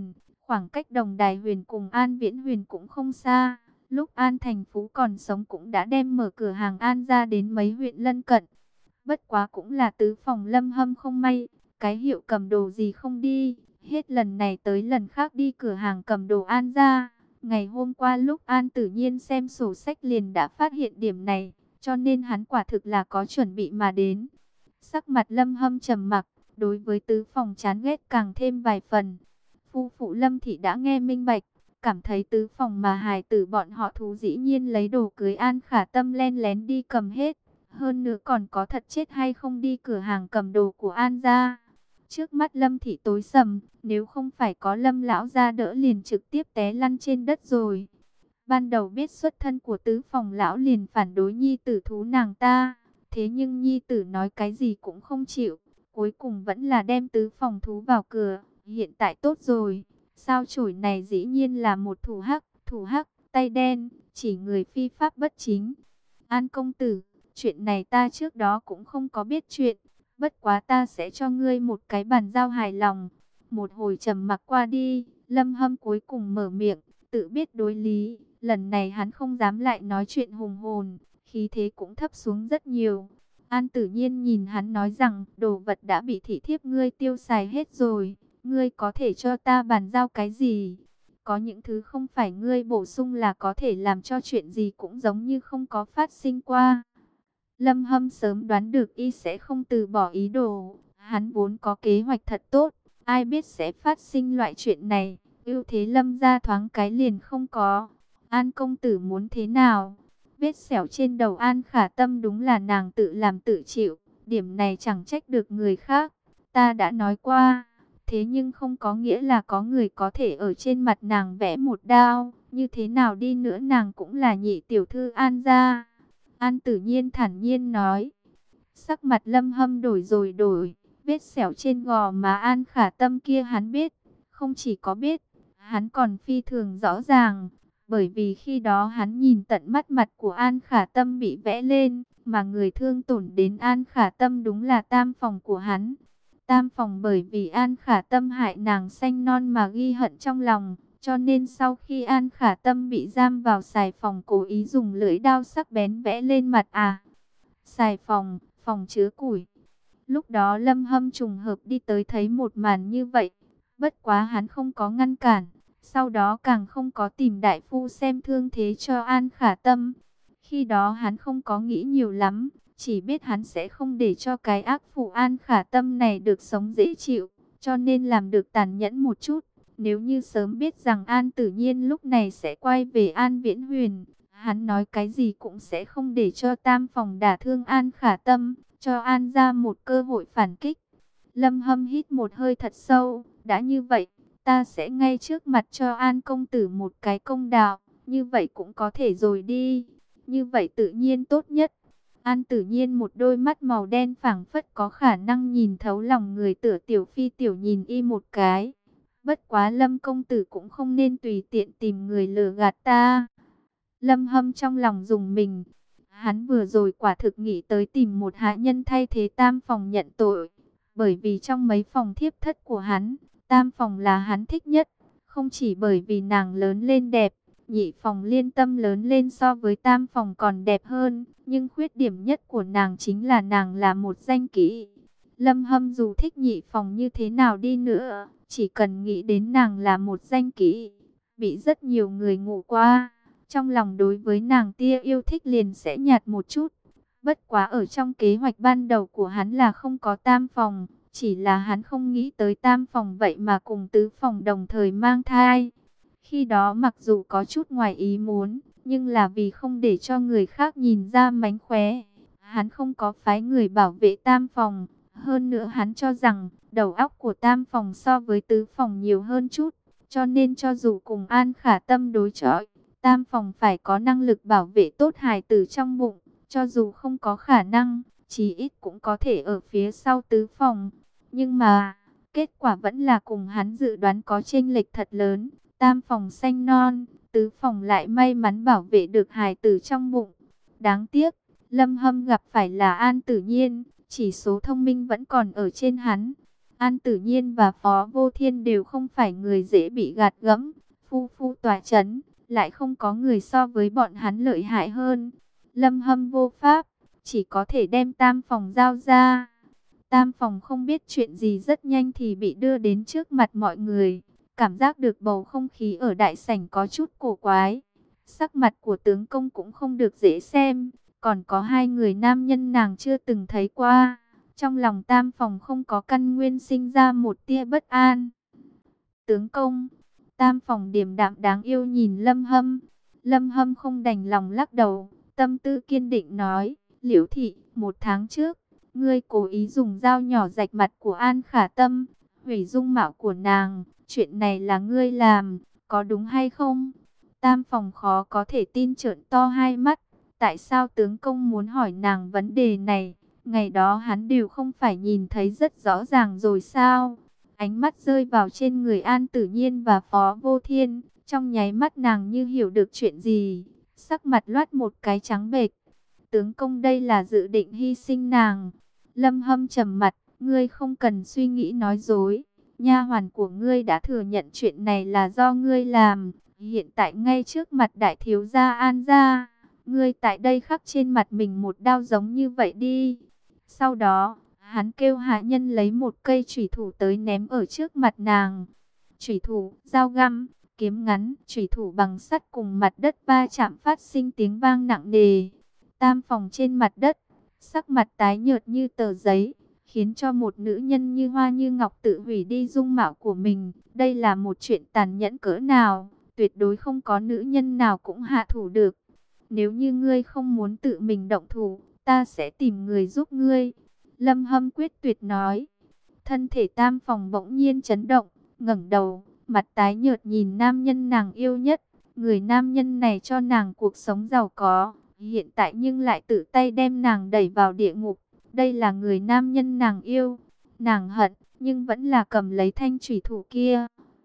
khoảng cách Đồng Đài Huyền cùng An Viễn Huyền cũng không xa. Lúc An Thành Phú còn sống cũng đã đem mở cửa hàng An ra đến mấy huyện lân cận. Bất quá cũng là tứ phòng Lâm Hâm không may, cái hiệu cầm đồ gì không đi, hết lần này tới lần khác đi cửa hàng cầm đồ An ra. Ngày hôm qua lúc An Tử Nhiên xem sổ sách liền đã phát hiện điểm này, cho nên hắn quả thực là có chuẩn bị mà đến. Sắc mặt Lâm Hâm trầm mặc, đối với tứ phòng chán ghét càng thêm vài phần. Phu phụ Lâm Thị đã nghe minh bạch, cảm thấy tứ phòng mà hài tử bọn họ thú dĩ nhiên lấy đồ cưới An Khả Tâm len lén đi cầm hết. Hơn nữa còn có thật chết hay không đi cửa hàng cầm đồ của An gia. Trước mắt Lâm Thị tối sầm, nếu không phải có Lâm lão gia đỡ liền trực tiếp té lăn trên đất rồi. Ban đầu biết xuất thân của tứ phòng lão liền phản đối nhi tử thú nàng ta. Thế nhưng nhi tử nói cái gì cũng không chịu. Cuối cùng vẫn là đem tứ phòng thú vào cửa. Hiện tại tốt rồi. Sao chổi này dĩ nhiên là một thủ hắc, tay đen, chỉ người phi pháp bất chính. An công tử, chuyện này ta trước đó cũng không có biết chuyện. Bất quá ta sẽ cho ngươi một cái bàn giao hài lòng. Một hồi trầm mặc qua đi, Lâm Hâm cuối cùng mở miệng, tự biết đối lý. Lần này hắn không dám lại nói chuyện hùng hồn, khí thế cũng thấp xuống rất nhiều. An Tử Nhiên nhìn hắn nói rằng, đồ vật đã bị thị thiếp ngươi tiêu xài hết rồi. Ngươi có thể cho ta bàn giao cái gì? Có những thứ không phải ngươi bổ sung là có thể làm cho chuyện gì cũng giống như không có phát sinh qua. Lâm Hâm sớm đoán được y sẽ không từ bỏ ý đồ. Hắn vốn có kế hoạch thật tốt, ai biết sẽ phát sinh loại chuyện này. Ưu thế Lâm gia thoáng cái liền không có. An công tử muốn thế nào? Vết sẹo trên đầu An Khả Tâm đúng là nàng tự làm tự chịu. Điểm này chẳng trách được người khác. Ta đã nói qua. Thế nhưng không có nghĩa là có người có thể ở trên mặt nàng vẽ một đao. Như thế nào đi nữa nàng cũng là nhị tiểu thư An gia. An Tử Nhiên thản nhiên nói. Sắc mặt Lâm Hâm đổi rồi đổi. Vết sẹo trên gò má An Khả Tâm kia hắn biết. Không chỉ có biết, hắn còn phi thường rõ ràng. Bởi vì khi đó hắn nhìn tận mắt mặt của An Khả Tâm bị vẽ lên. Mà người thương tổn đến An Khả Tâm đúng là tam phòng của hắn. Tam phòng bởi vì An Khả Tâm hại nàng xanh non mà ghi hận trong lòng. Cho nên sau khi An Khả Tâm bị giam vào xài phòng cố ý dùng lưỡi đao sắc bén vẽ lên mặt xài phòng, phòng chứa củi. Lúc đó Lâm Hâm trùng hợp đi tới thấy một màn như vậy. Bất quá hắn không có ngăn cản. Sau đó càng không có tìm đại phu xem thương thế cho An Khả Tâm. Khi đó hắn không có nghĩ nhiều lắm. Chỉ biết hắn sẽ không để cho cái ác phụ An Khả Tâm này được sống dễ chịu. Cho nên làm được tàn nhẫn một chút. Nếu như sớm biết rằng An Tử Nhiên lúc này sẽ quay về An Viễn Huyền, hắn nói cái gì cũng sẽ không để cho tam phòng đả thương An Khả Tâm, cho An ra một cơ hội phản kích. Lâm Hâm hít một hơi thật sâu, đã như vậy, ta sẽ ngay trước mặt cho An công tử một cái công đạo, như vậy cũng có thể rồi đi, như vậy tự nhiên tốt nhất. An Tử Nhiên một đôi mắt màu đen phảng phất có khả năng nhìn thấu lòng người, tựa tiểu phi tiểu nhìn y một cái. Bất quá Lâm công tử cũng không nên tùy tiện tìm người lừa gạt ta. Lâm Hâm trong lòng dùng mình. Hắn vừa rồi quả thực nghĩ tới tìm một hạ nhân thay thế tam phòng nhận tội. Bởi vì trong mấy phòng thiếp thất của hắn, tam phòng là hắn thích nhất. Không chỉ bởi vì nàng lớn lên đẹp, nhị phòng Liên Tâm lớn lên so với tam phòng còn đẹp hơn. Nhưng khuyết điểm nhất của nàng chính là nàng là một danh kỹ. Lâm Hâm dù thích nhị phòng như thế nào đi nữa, chỉ cần nghĩ đến nàng là một danh kỹ, bị rất nhiều người ngủ qua, trong lòng đối với nàng tia yêu thích liền sẽ nhạt một chút. Bất quá ở trong kế hoạch ban đầu của hắn là không có tam phòng, chỉ là hắn không nghĩ tới tam phòng vậy mà cùng tứ phòng đồng thời mang thai. Khi đó mặc dù có chút ngoài ý muốn, nhưng là vì không để cho người khác nhìn ra mánh khóe, hắn không có phái người bảo vệ tam phòng. Hơn nữa hắn cho rằng đầu óc của tam phòng so với tứ phòng nhiều hơn chút. Cho nên cho dù cùng An Khả Tâm đối chọi, tam phòng phải có năng lực bảo vệ tốt hài tử trong bụng. Cho dù không có khả năng, chí ít cũng có thể ở phía sau tứ phòng. Nhưng mà, kết quả vẫn là cùng hắn dự đoán có chênh lệch thật lớn. Tam phòng xanh non, tứ phòng lại may mắn bảo vệ được hài tử trong bụng. Đáng tiếc, Lâm Hâm gặp phải là An Tử Nhiên. Chỉ số thông minh vẫn còn ở trên hắn. An Tử Nhiên và Phó Vô Thiên đều không phải người dễ bị gạt gẫm, phu phu tòa chấn, lại không có người so với bọn hắn lợi hại hơn. Lâm Hâm vô pháp, chỉ có thể đem Tam Phòng giao ra. Tam Phòng không biết chuyện gì, rất nhanh thì bị đưa đến trước mặt mọi người. Cảm giác được bầu không khí ở đại sảnh có chút cổ quái. Sắc mặt của tướng công cũng không được dễ xem. Còn có hai người nam nhân nàng chưa từng thấy qua. Trong lòng Tam Phòng không có căn nguyên sinh ra một tia bất an. Tướng công, Tam Phòng điềm đạm đáng yêu nhìn Lâm Hâm. Lâm Hâm không đành lòng lắc đầu, tâm tư kiên định nói, Liễu thị, 1 tháng trước, ngươi cố ý dùng dao nhỏ rạch mặt của An Khả Tâm, hủy dung mạo của nàng, chuyện này là ngươi làm, có đúng hay không? Tam Phòng khó có thể tin, trợn to hai mắt, tại sao tướng công muốn hỏi nàng vấn đề này? Ngày đó hắn đều không phải nhìn thấy rất rõ ràng rồi sao? Ánh mắt rơi vào trên người An Tử Nhiên và Phó Vô Thiên, trong nháy mắt nàng như hiểu được chuyện gì, sắc mặt loát một cái trắng bệch. Tướng công đây là dự định hy sinh nàng. Lâm Hâm trầm mặt, ngươi không cần suy nghĩ nói dối. Nha hoàn của ngươi đã thừa nhận chuyện này là do ngươi làm. Hiện tại ngay trước mặt đại thiếu gia An gia, ngươi tại đây khắc trên mặt mình một đao giống như vậy đi. Sau đó, hắn kêu hạ nhân lấy một cây chủy thủ tới ném ở trước mặt nàng. Chủy thủ, dao găm, kiếm ngắn, chủy thủ bằng sắt cùng mặt đất va chạm phát sinh tiếng vang nặng nề. Tam Phòng trên mặt đất, sắc mặt tái nhợt như tờ giấy, khiến cho một nữ nhân như hoa như ngọc tự hủy đi dung mạo của mình. Đây là một chuyện tàn nhẫn cỡ nào, tuyệt đối không có nữ nhân nào cũng hạ thủ được. Nếu như ngươi không muốn tự mình động thủ, ta sẽ tìm người giúp ngươi. Lâm Hâm quyết tuyệt nói. Thân thể Tam Phòng bỗng nhiên chấn động, ngẩng đầu, mặt tái nhợt nhìn nam nhân nàng yêu nhất. Người nam nhân này cho nàng cuộc sống giàu có, hiện tại nhưng lại tự tay đem nàng đẩy vào địa ngục. Đây là người nam nhân nàng yêu. Nàng hận, nhưng vẫn là cầm lấy thanh chủy thủ kia.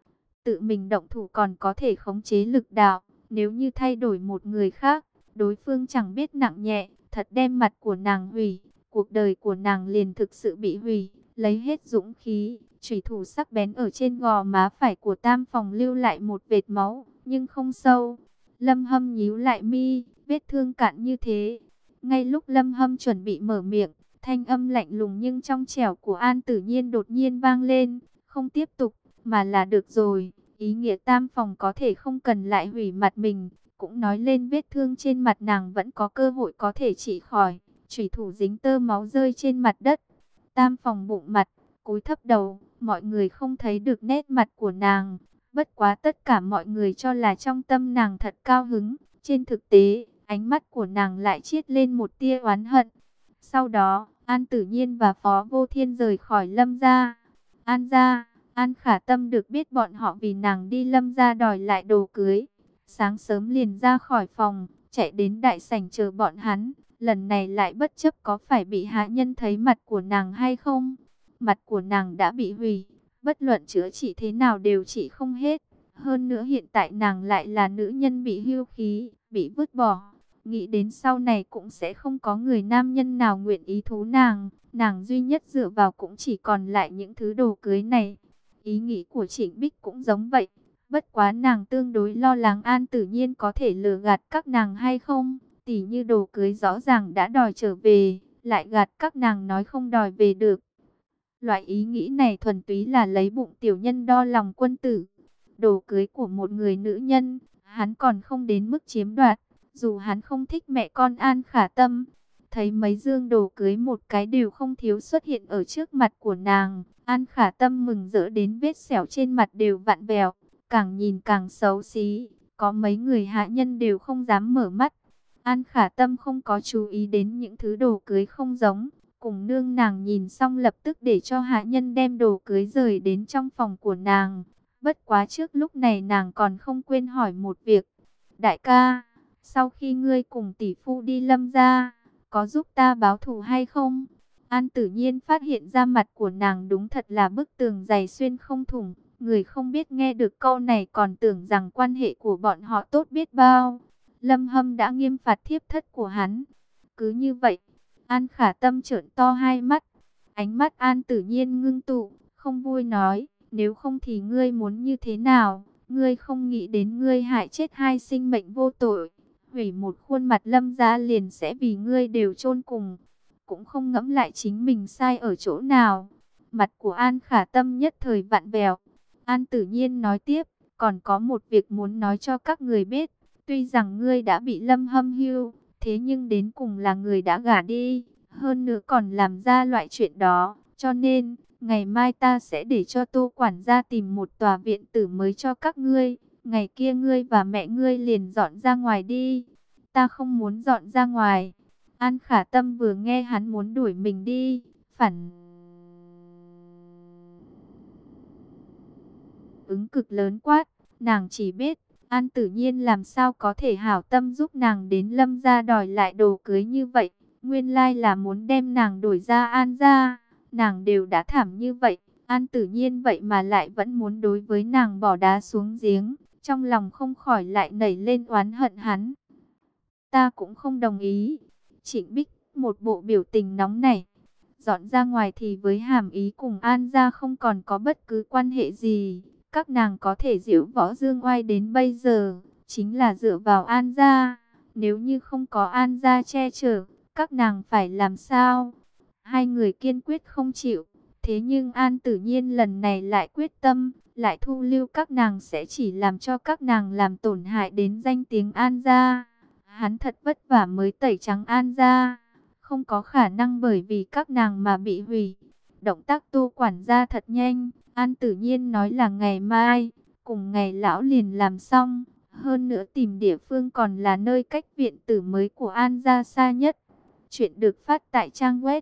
Tự mình động thủ còn có thể khống chế lực đạo. Nếu như thay đổi một người khác, đối phương chẳng biết nặng nhẹ, thật đem mặt của nàng hủy. Cuộc đời của nàng liền thực sự bị hủy. Lấy hết dũng khí, chủy thủ sắc bén ở trên gò má phải của Tam Phòng lưu lại một vệt máu, nhưng không sâu. Lâm Hâm nhíu lại mi, vết thương cạn như thế. Ngay lúc Lâm Hâm chuẩn bị mở miệng, thanh âm lạnh lùng nhưng trong trẻo của An Tử Nhiên đột nhiên vang lên. Không tiếp tục, mà là được rồi. Ý nghĩa Tam Phòng có thể không cần lại hủy mặt mình, cũng nói lên vết thương trên mặt nàng vẫn có cơ hội có thể trị khỏi. Chủy thủ dính tơ máu rơi trên mặt đất. Tam Phòng bụng mặt, cúi thấp đầu, mọi người không thấy được nét mặt của nàng. Bất quá tất cả mọi người cho là trong tâm nàng thật cao hứng. Trên thực tế, ánh mắt của nàng lại chiết lên một tia oán hận. Sau đó, An Tử Nhiên và Phó Vô Thiên rời khỏi Lâm gia. An gia, An Khả Tâm được biết bọn họ vì nàng đi Lâm gia đòi lại đồ cưới. Sáng sớm liền ra khỏi phòng, chạy đến đại sảnh chờ bọn hắn. Lần này lại bất chấp có phải bị hạ nhân thấy mặt của nàng hay không. Mặt của nàng đã bị hủy, bất luận chữa trị thế nào đều trị không hết. Hơn nữa hiện tại nàng lại là nữ nhân bị hưu khí, bị vứt bỏ. Nghĩ đến sau này cũng sẽ không có người nam nhân nào nguyện ý thú nàng. Nàng duy nhất dựa vào cũng chỉ còn lại những thứ đồ cưới này. Ý nghĩ của Trịnh Bích cũng giống vậy. Bất quá nàng tương đối lo lắng An Tử Nhiên có thể lừa gạt các nàng hay không. Tỉ như đồ cưới rõ ràng đã đòi trở về, lại gạt các nàng nói không đòi về được. Loại ý nghĩ này thuần túy là lấy bụng tiểu nhân đo lòng quân tử. Đồ cưới của một người nữ nhân, hắn còn không đến mức chiếm đoạt. Dù hắn không thích mẹ con An Khả Tâm, thấy mấy dương đồ cưới một cái đều không thiếu xuất hiện ở trước mặt của nàng. An Khả Tâm mừng rỡ đến vết sẹo trên mặt đều vặn vẹo, càng nhìn càng xấu xí. Có mấy người hạ nhân đều không dám mở mắt. An Khả Tâm không có chú ý đến những thứ đồ cưới không giống. Cùng nương nàng nhìn xong lập tức để cho hạ nhân đem đồ cưới rời đến trong phòng của nàng. Bất quá trước lúc này nàng còn không quên hỏi một việc. Đại ca, sau khi ngươi cùng tỷ phu đi Lâm gia, có giúp ta báo thù hay không? An Tử Nhiên phát hiện ra mặt của nàng đúng thật là bức tường dày xuyên không thủng. Người không biết nghe được câu này còn tưởng rằng quan hệ của bọn họ tốt biết bao. Lâm Hâm đã nghiêm phạt thiếp thất của hắn. Cứ như vậy, An Khả Tâm trợn to hai mắt. Ánh mắt An Tử Nhiên ngưng tụ, không vui nói, nếu không thì ngươi muốn như thế nào? Ngươi không nghĩ đến ngươi hại chết hai sinh mệnh vô tội, hủy một khuôn mặt Lâm gia liền sẽ vì ngươi đều chôn cùng, cũng không ngẫm lại chính mình sai ở chỗ nào. Mặt của An Khả Tâm nhất thời vặn vẹo. An Tử Nhiên nói tiếp, còn có một việc muốn nói cho các người biết, tuy rằng ngươi đã bị Lâm hâm hiu, thế nhưng đến cùng là người đã gả đi, hơn nữa còn làm ra loại chuyện đó, cho nên ngày mai ta sẽ để cho Tô quản gia tìm một tòa viện tử mới cho các ngươi. Ngày kia ngươi và mẹ ngươi liền dọn ra ngoài đi. Ta không muốn dọn ra ngoài. An Khả Tâm vừa nghe hắn muốn đuổi mình đi, phản ứng cực lớn quát. Nàng chỉ biết, An Tử Nhiên làm sao có thể hảo tâm giúp nàng đến Lâm gia đòi lại đồ cưới như vậy. Nguyên lai là muốn đem nàng đổi ra An gia. Nàng đều đã thảm như vậy, An Tử Nhiên vậy mà lại vẫn muốn đối với nàng bỏ đá xuống giếng. Trong lòng không khỏi lại nảy lên oán hận hắn. Ta cũng không đồng ý. Trịnh Bích một bộ biểu tình nóng nảy. Dọn ra ngoài thì với hàm ý cùng An gia không còn có bất cứ quan hệ gì. Các nàng có thể diễu võ dương oai đến bây giờ, chính là dựa vào An gia. Nếu như không có An gia che chở, các nàng phải làm sao? Hai người kiên quyết không chịu. Thế nhưng An Tử Nhiên lần này lại quyết tâm, lại thu lưu các nàng sẽ chỉ làm cho các nàng làm tổn hại đến danh tiếng An gia. Hắn thật vất vả mới tẩy trắng An gia, không có khả năng bởi vì các nàng mà bị hủy. Động tác Tô quản gia thật nhanh, An Tử Nhiên nói là ngày mai, cùng ngày lão liền làm xong. Hơn nữa tìm địa phương còn là nơi cách viện tử mới của An gia xa nhất. Chuyện được phát tại trang web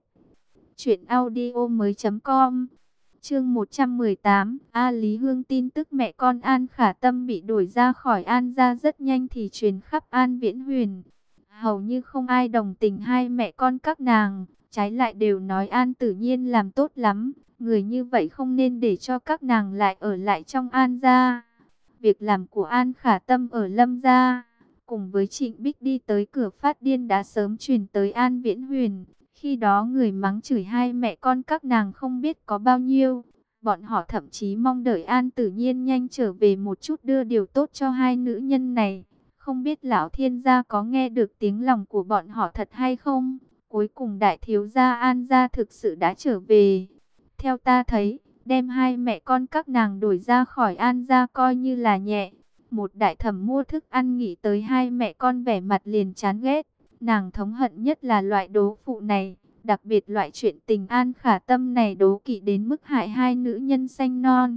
truyệnaudiomoi.com. Chương 118, A Lý Hương tin tức mẹ con An Khả Tâm bị đuổi ra khỏi An gia rất nhanh thì truyền khắp An Viễn Huyền. Hầu như không ai đồng tình hai mẹ con các nàng, trái lại đều nói An Tử Nhiên làm tốt lắm, người như vậy không nên để cho các nàng lại ở lại trong An gia. Việc làm của An Khả Tâm ở Lâm gia, cùng với Trịnh Bích đi tới cửa phát điên đã sớm truyền tới An Viễn Huyền. Khi đó người mắng chửi hai mẹ con các nàng không biết có bao nhiêu. Bọn họ thậm chí mong đợi An Tử Nhiên nhanh trở về một chút đưa điều tốt cho hai nữ nhân này. Không biết lão thiên gia có nghe được tiếng lòng của bọn họ thật hay không? Cuối cùng đại thiếu gia An gia thực sự đã trở về. Theo ta thấy, đem hai mẹ con các nàng đuổi ra khỏi An gia coi như là nhẹ. Một đại thẩm mua thức ăn nghĩ tới hai mẹ con vẻ mặt liền chán ghét. Nàng thống hận nhất là loại đố phụ này, đặc biệt loại chuyện tình An Khả Tâm này đố kỵ đến mức hại hai nữ nhân xanh non.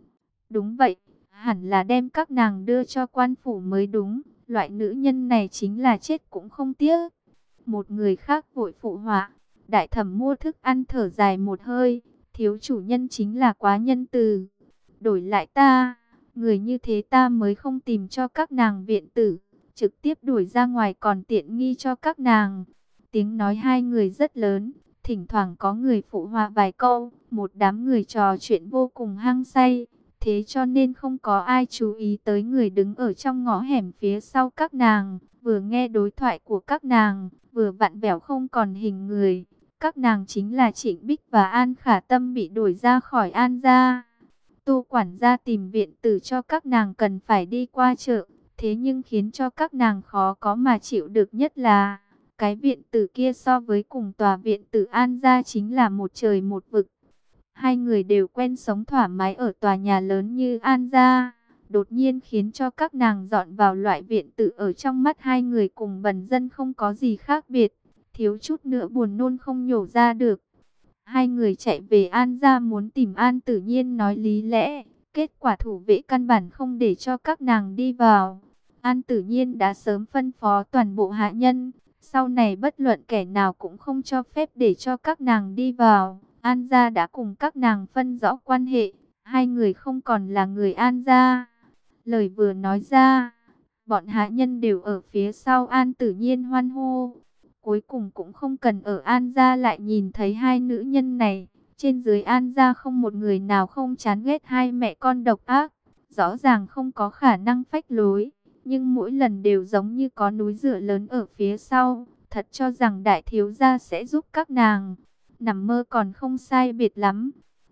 Đúng vậy, hẳn là đem các nàng đưa cho quan phủ mới đúng, loại nữ nhân này chính là chết cũng không tiếc. Một người khác vội phụ họa, đại thẩm mua thức ăn thở dài một hơi, thiếu chủ nhân chính là quá nhân từ. Đổi lại ta, người như thế ta mới không tìm cho các nàng viện tử, trực tiếp đuổi ra ngoài còn tiện nghi cho các nàng. Tiếng nói hai người rất lớn, thỉnh thoảng có người phụ họa vài câu, một đám người trò chuyện vô cùng hăng say. Thế cho nên không có ai chú ý tới người đứng ở trong ngõ hẻm phía sau các nàng, vừa nghe đối thoại của các nàng, vừa vặn vẹo không còn hình người. Các nàng chính là Trịnh Bích và An Khả Tâm bị đuổi ra khỏi An gia. Tô quản gia tìm viện tử cho các nàng cần phải đi qua chợ. Thế nhưng khiến cho các nàng khó có mà chịu được nhất là cái viện tử kia so với cùng tòa viện tử An gia chính là một trời một vực. Hai người đều quen sống thoải mái ở tòa nhà lớn như An gia, đột nhiên khiến cho các nàng dọn vào loại viện tử ở trong mắt hai người cùng bần dân không có gì khác biệt, thiếu chút nữa buồn nôn không nhổ ra được. Hai người chạy về An gia muốn tìm An Tử Nhiên nói lý lẽ, kết quả thủ vệ căn bản không để cho các nàng đi vào. An Tử Nhiên đã sớm phân phó toàn bộ hạ nhân, sau này bất luận kẻ nào cũng không cho phép để cho các nàng đi vào. An gia đã cùng các nàng phân rõ quan hệ, hai người không còn là người An gia. Lời vừa nói ra, bọn hạ nhân đều ở phía sau An Tử Nhiên hoan hô. Cuối cùng cũng không cần ở An gia lại nhìn thấy hai nữ nhân này. Trên dưới An gia không một người nào không chán ghét hai mẹ con độc ác. Rõ ràng không có khả năng phách lối, nhưng mỗi lần đều giống như có núi dựa lớn ở phía sau. Thật cho rằng đại thiếu gia sẽ giúp các nàng. Nằm mơ còn không sai biệt lắm.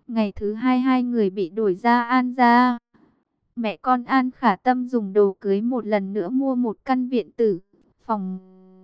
Ngày thứ hai hai người bị đuổi ra An gia. Mẹ con An Khả Tâm dùng đồ cưới một lần nữa mua một căn viện tử, phòng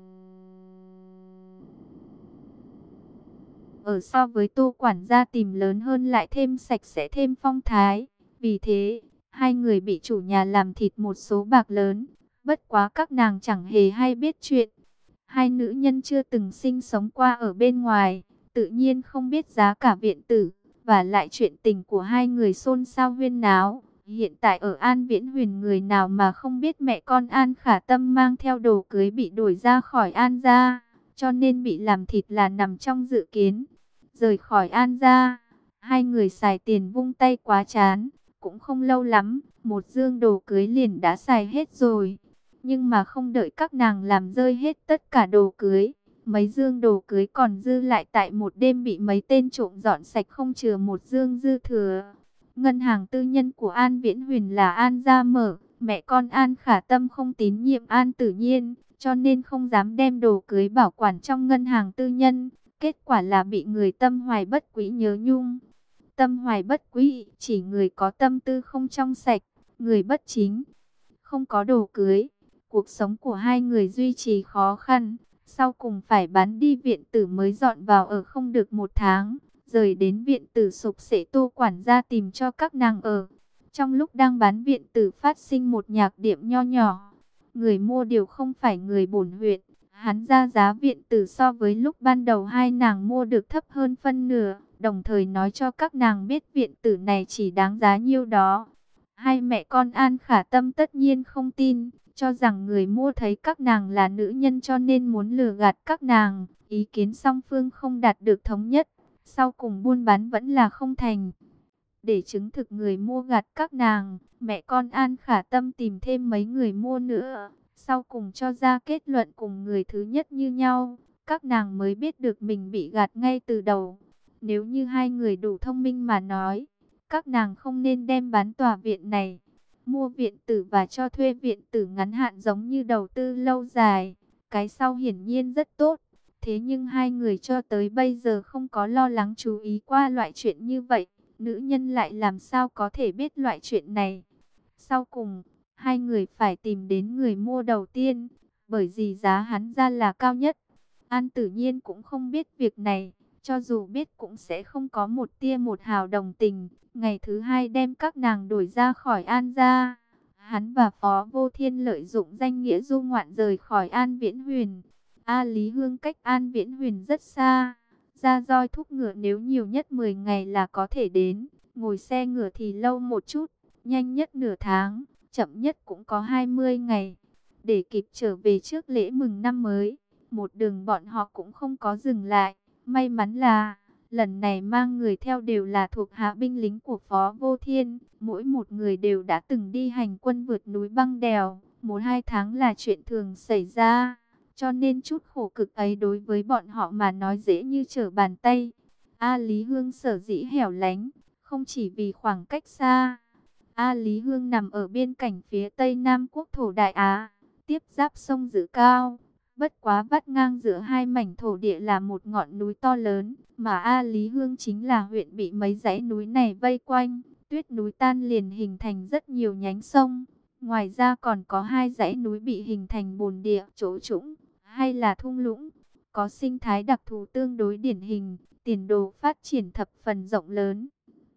ở so với Tô quản gia tìm lớn hơn, lại thêm sạch sẽ thêm phong thái. Vì thế, hai người bị chủ nhà làm thịt một số bạc lớn. Bất quá các nàng chẳng hề hay biết chuyện. Hai nữ nhân chưa từng sinh sống qua ở bên ngoài, tự nhiên không biết giá cả viện tử, và lại chuyện tình của hai người xôn xao huyên náo. Hiện tại ở An Viễn Huyền, người nào mà không biết mẹ con An Khả Tâm mang theo đồ cưới bị đuổi ra khỏi An gia, cho nên bị làm thịt là nằm trong dự kiến. Rời khỏi An gia, hai người xài tiền vung tay quá chán, cũng không lâu lắm, một dương đồ cưới liền đã xài hết rồi. Nhưng mà không đợi các nàng làm rơi hết tất cả đồ cưới, mấy dương đồ cưới còn dư lại tại một đêm bị mấy tên trộm dọn sạch, không chừa một dương dư thừa. Ngân hàng tư nhân của An Viễn Huyền là An gia mở, mẹ con An Khả Tâm không tín nhiệm An Tử Nhiên, cho nên không dám đem đồ cưới bảo quản trong ngân hàng tư nhân. Kết quả là bị người tâm hoài bất quý nhớ nhung. Tâm hoài bất quý chỉ người có tâm tư không trong sạch, người bất chính. Không có đồ cưới, cuộc sống của hai người duy trì khó khăn. Sau cùng phải bán đi viện tử mới dọn vào ở không được một tháng. Rời đến viện tử sụp sệ, Tô quản gia tìm cho các nàng ở. Trong lúc đang bán viện tử phát sinh một nhạc điểm nho nhỏ. Người mua đều không phải người bổn huyện. Hắn ra giá viện tử so với lúc ban đầu hai nàng mua được thấp hơn phân nửa, đồng thời nói cho các nàng biết viện tử này chỉ đáng giá nhiêu đó. Hai mẹ con An Khả Tâm tất nhiên không tin, cho rằng người mua thấy các nàng là nữ nhân cho nên muốn lừa gạt các nàng. Ý kiến song phương không đạt được thống nhất, sau cùng buôn bán vẫn là không thành. Để chứng thực người mua gạt các nàng, mẹ con An Khả Tâm tìm thêm mấy người mua nữa. Sau cùng cho ra kết luận cùng người thứ nhất như nhau, các nàng mới biết được mình bị gạt ngay từ đầu. Nếu như hai người đủ thông minh mà nói, các nàng không nên đem bán tòa viện này. Mua viện tử và cho thuê viện tử ngắn hạn giống như đầu tư lâu dài. Cái sau hiển nhiên rất tốt. Thế nhưng hai người cho tới bây giờ không có lo lắng chú ý qua loại chuyện như vậy. Nữ nhân lại làm sao có thể biết loại chuyện này. Sau cùng, hai người phải tìm đến người mua đầu tiên, bởi vì giá hắn ra là cao nhất. An Tử Nhiên cũng không biết việc này, cho dù biết cũng sẽ không có một tia một hào đồng tình. Ngày thứ hai đem các nàng đuổi ra khỏi An gia. Hắn và Phó Vô Thiên lợi dụng danh nghĩa du ngoạn rời khỏi An Viễn Huyền. A Lý Hương cách An Viễn Huyền rất xa. Ra roi thúc ngựa nếu nhiều nhất 10 ngày là có thể đến. Ngồi xe ngựa thì lâu một chút, nhanh nhất nửa tháng, chậm nhất cũng có 20 ngày. Để kịp trở về trước lễ mừng năm mới, một đường bọn họ cũng không có dừng lại. May mắn là, lần này mang người theo đều là thuộc hạ binh lính của Phó Vô Thiên. Mỗi một người đều đã từng đi hành quân vượt núi băng đèo. 1-2 tháng là chuyện thường xảy ra. Cho nên chút khổ cực ấy đối với bọn họ mà nói dễ như trở bàn tay. A Lý Hương sở dĩ hẻo lánh, không chỉ vì khoảng cách xa. A Lý Hương nằm ở biên cảnh phía tây nam quốc thổ Đại Á, tiếp giáp sông Dữ Cao. Bất quá vắt ngang giữa hai mảnh thổ địa là một ngọn núi to lớn, mà A Lý Hương chính là huyện bị mấy dãy núi này vây quanh. Tuyết núi tan liền hình thành rất nhiều nhánh sông. Ngoài ra còn có hai dãy núi bị hình thành bồn địa, chỗ trũng, hay là thung lũng. Có sinh thái đặc thù tương đối điển hình, tiền đồ phát triển thập phần rộng lớn.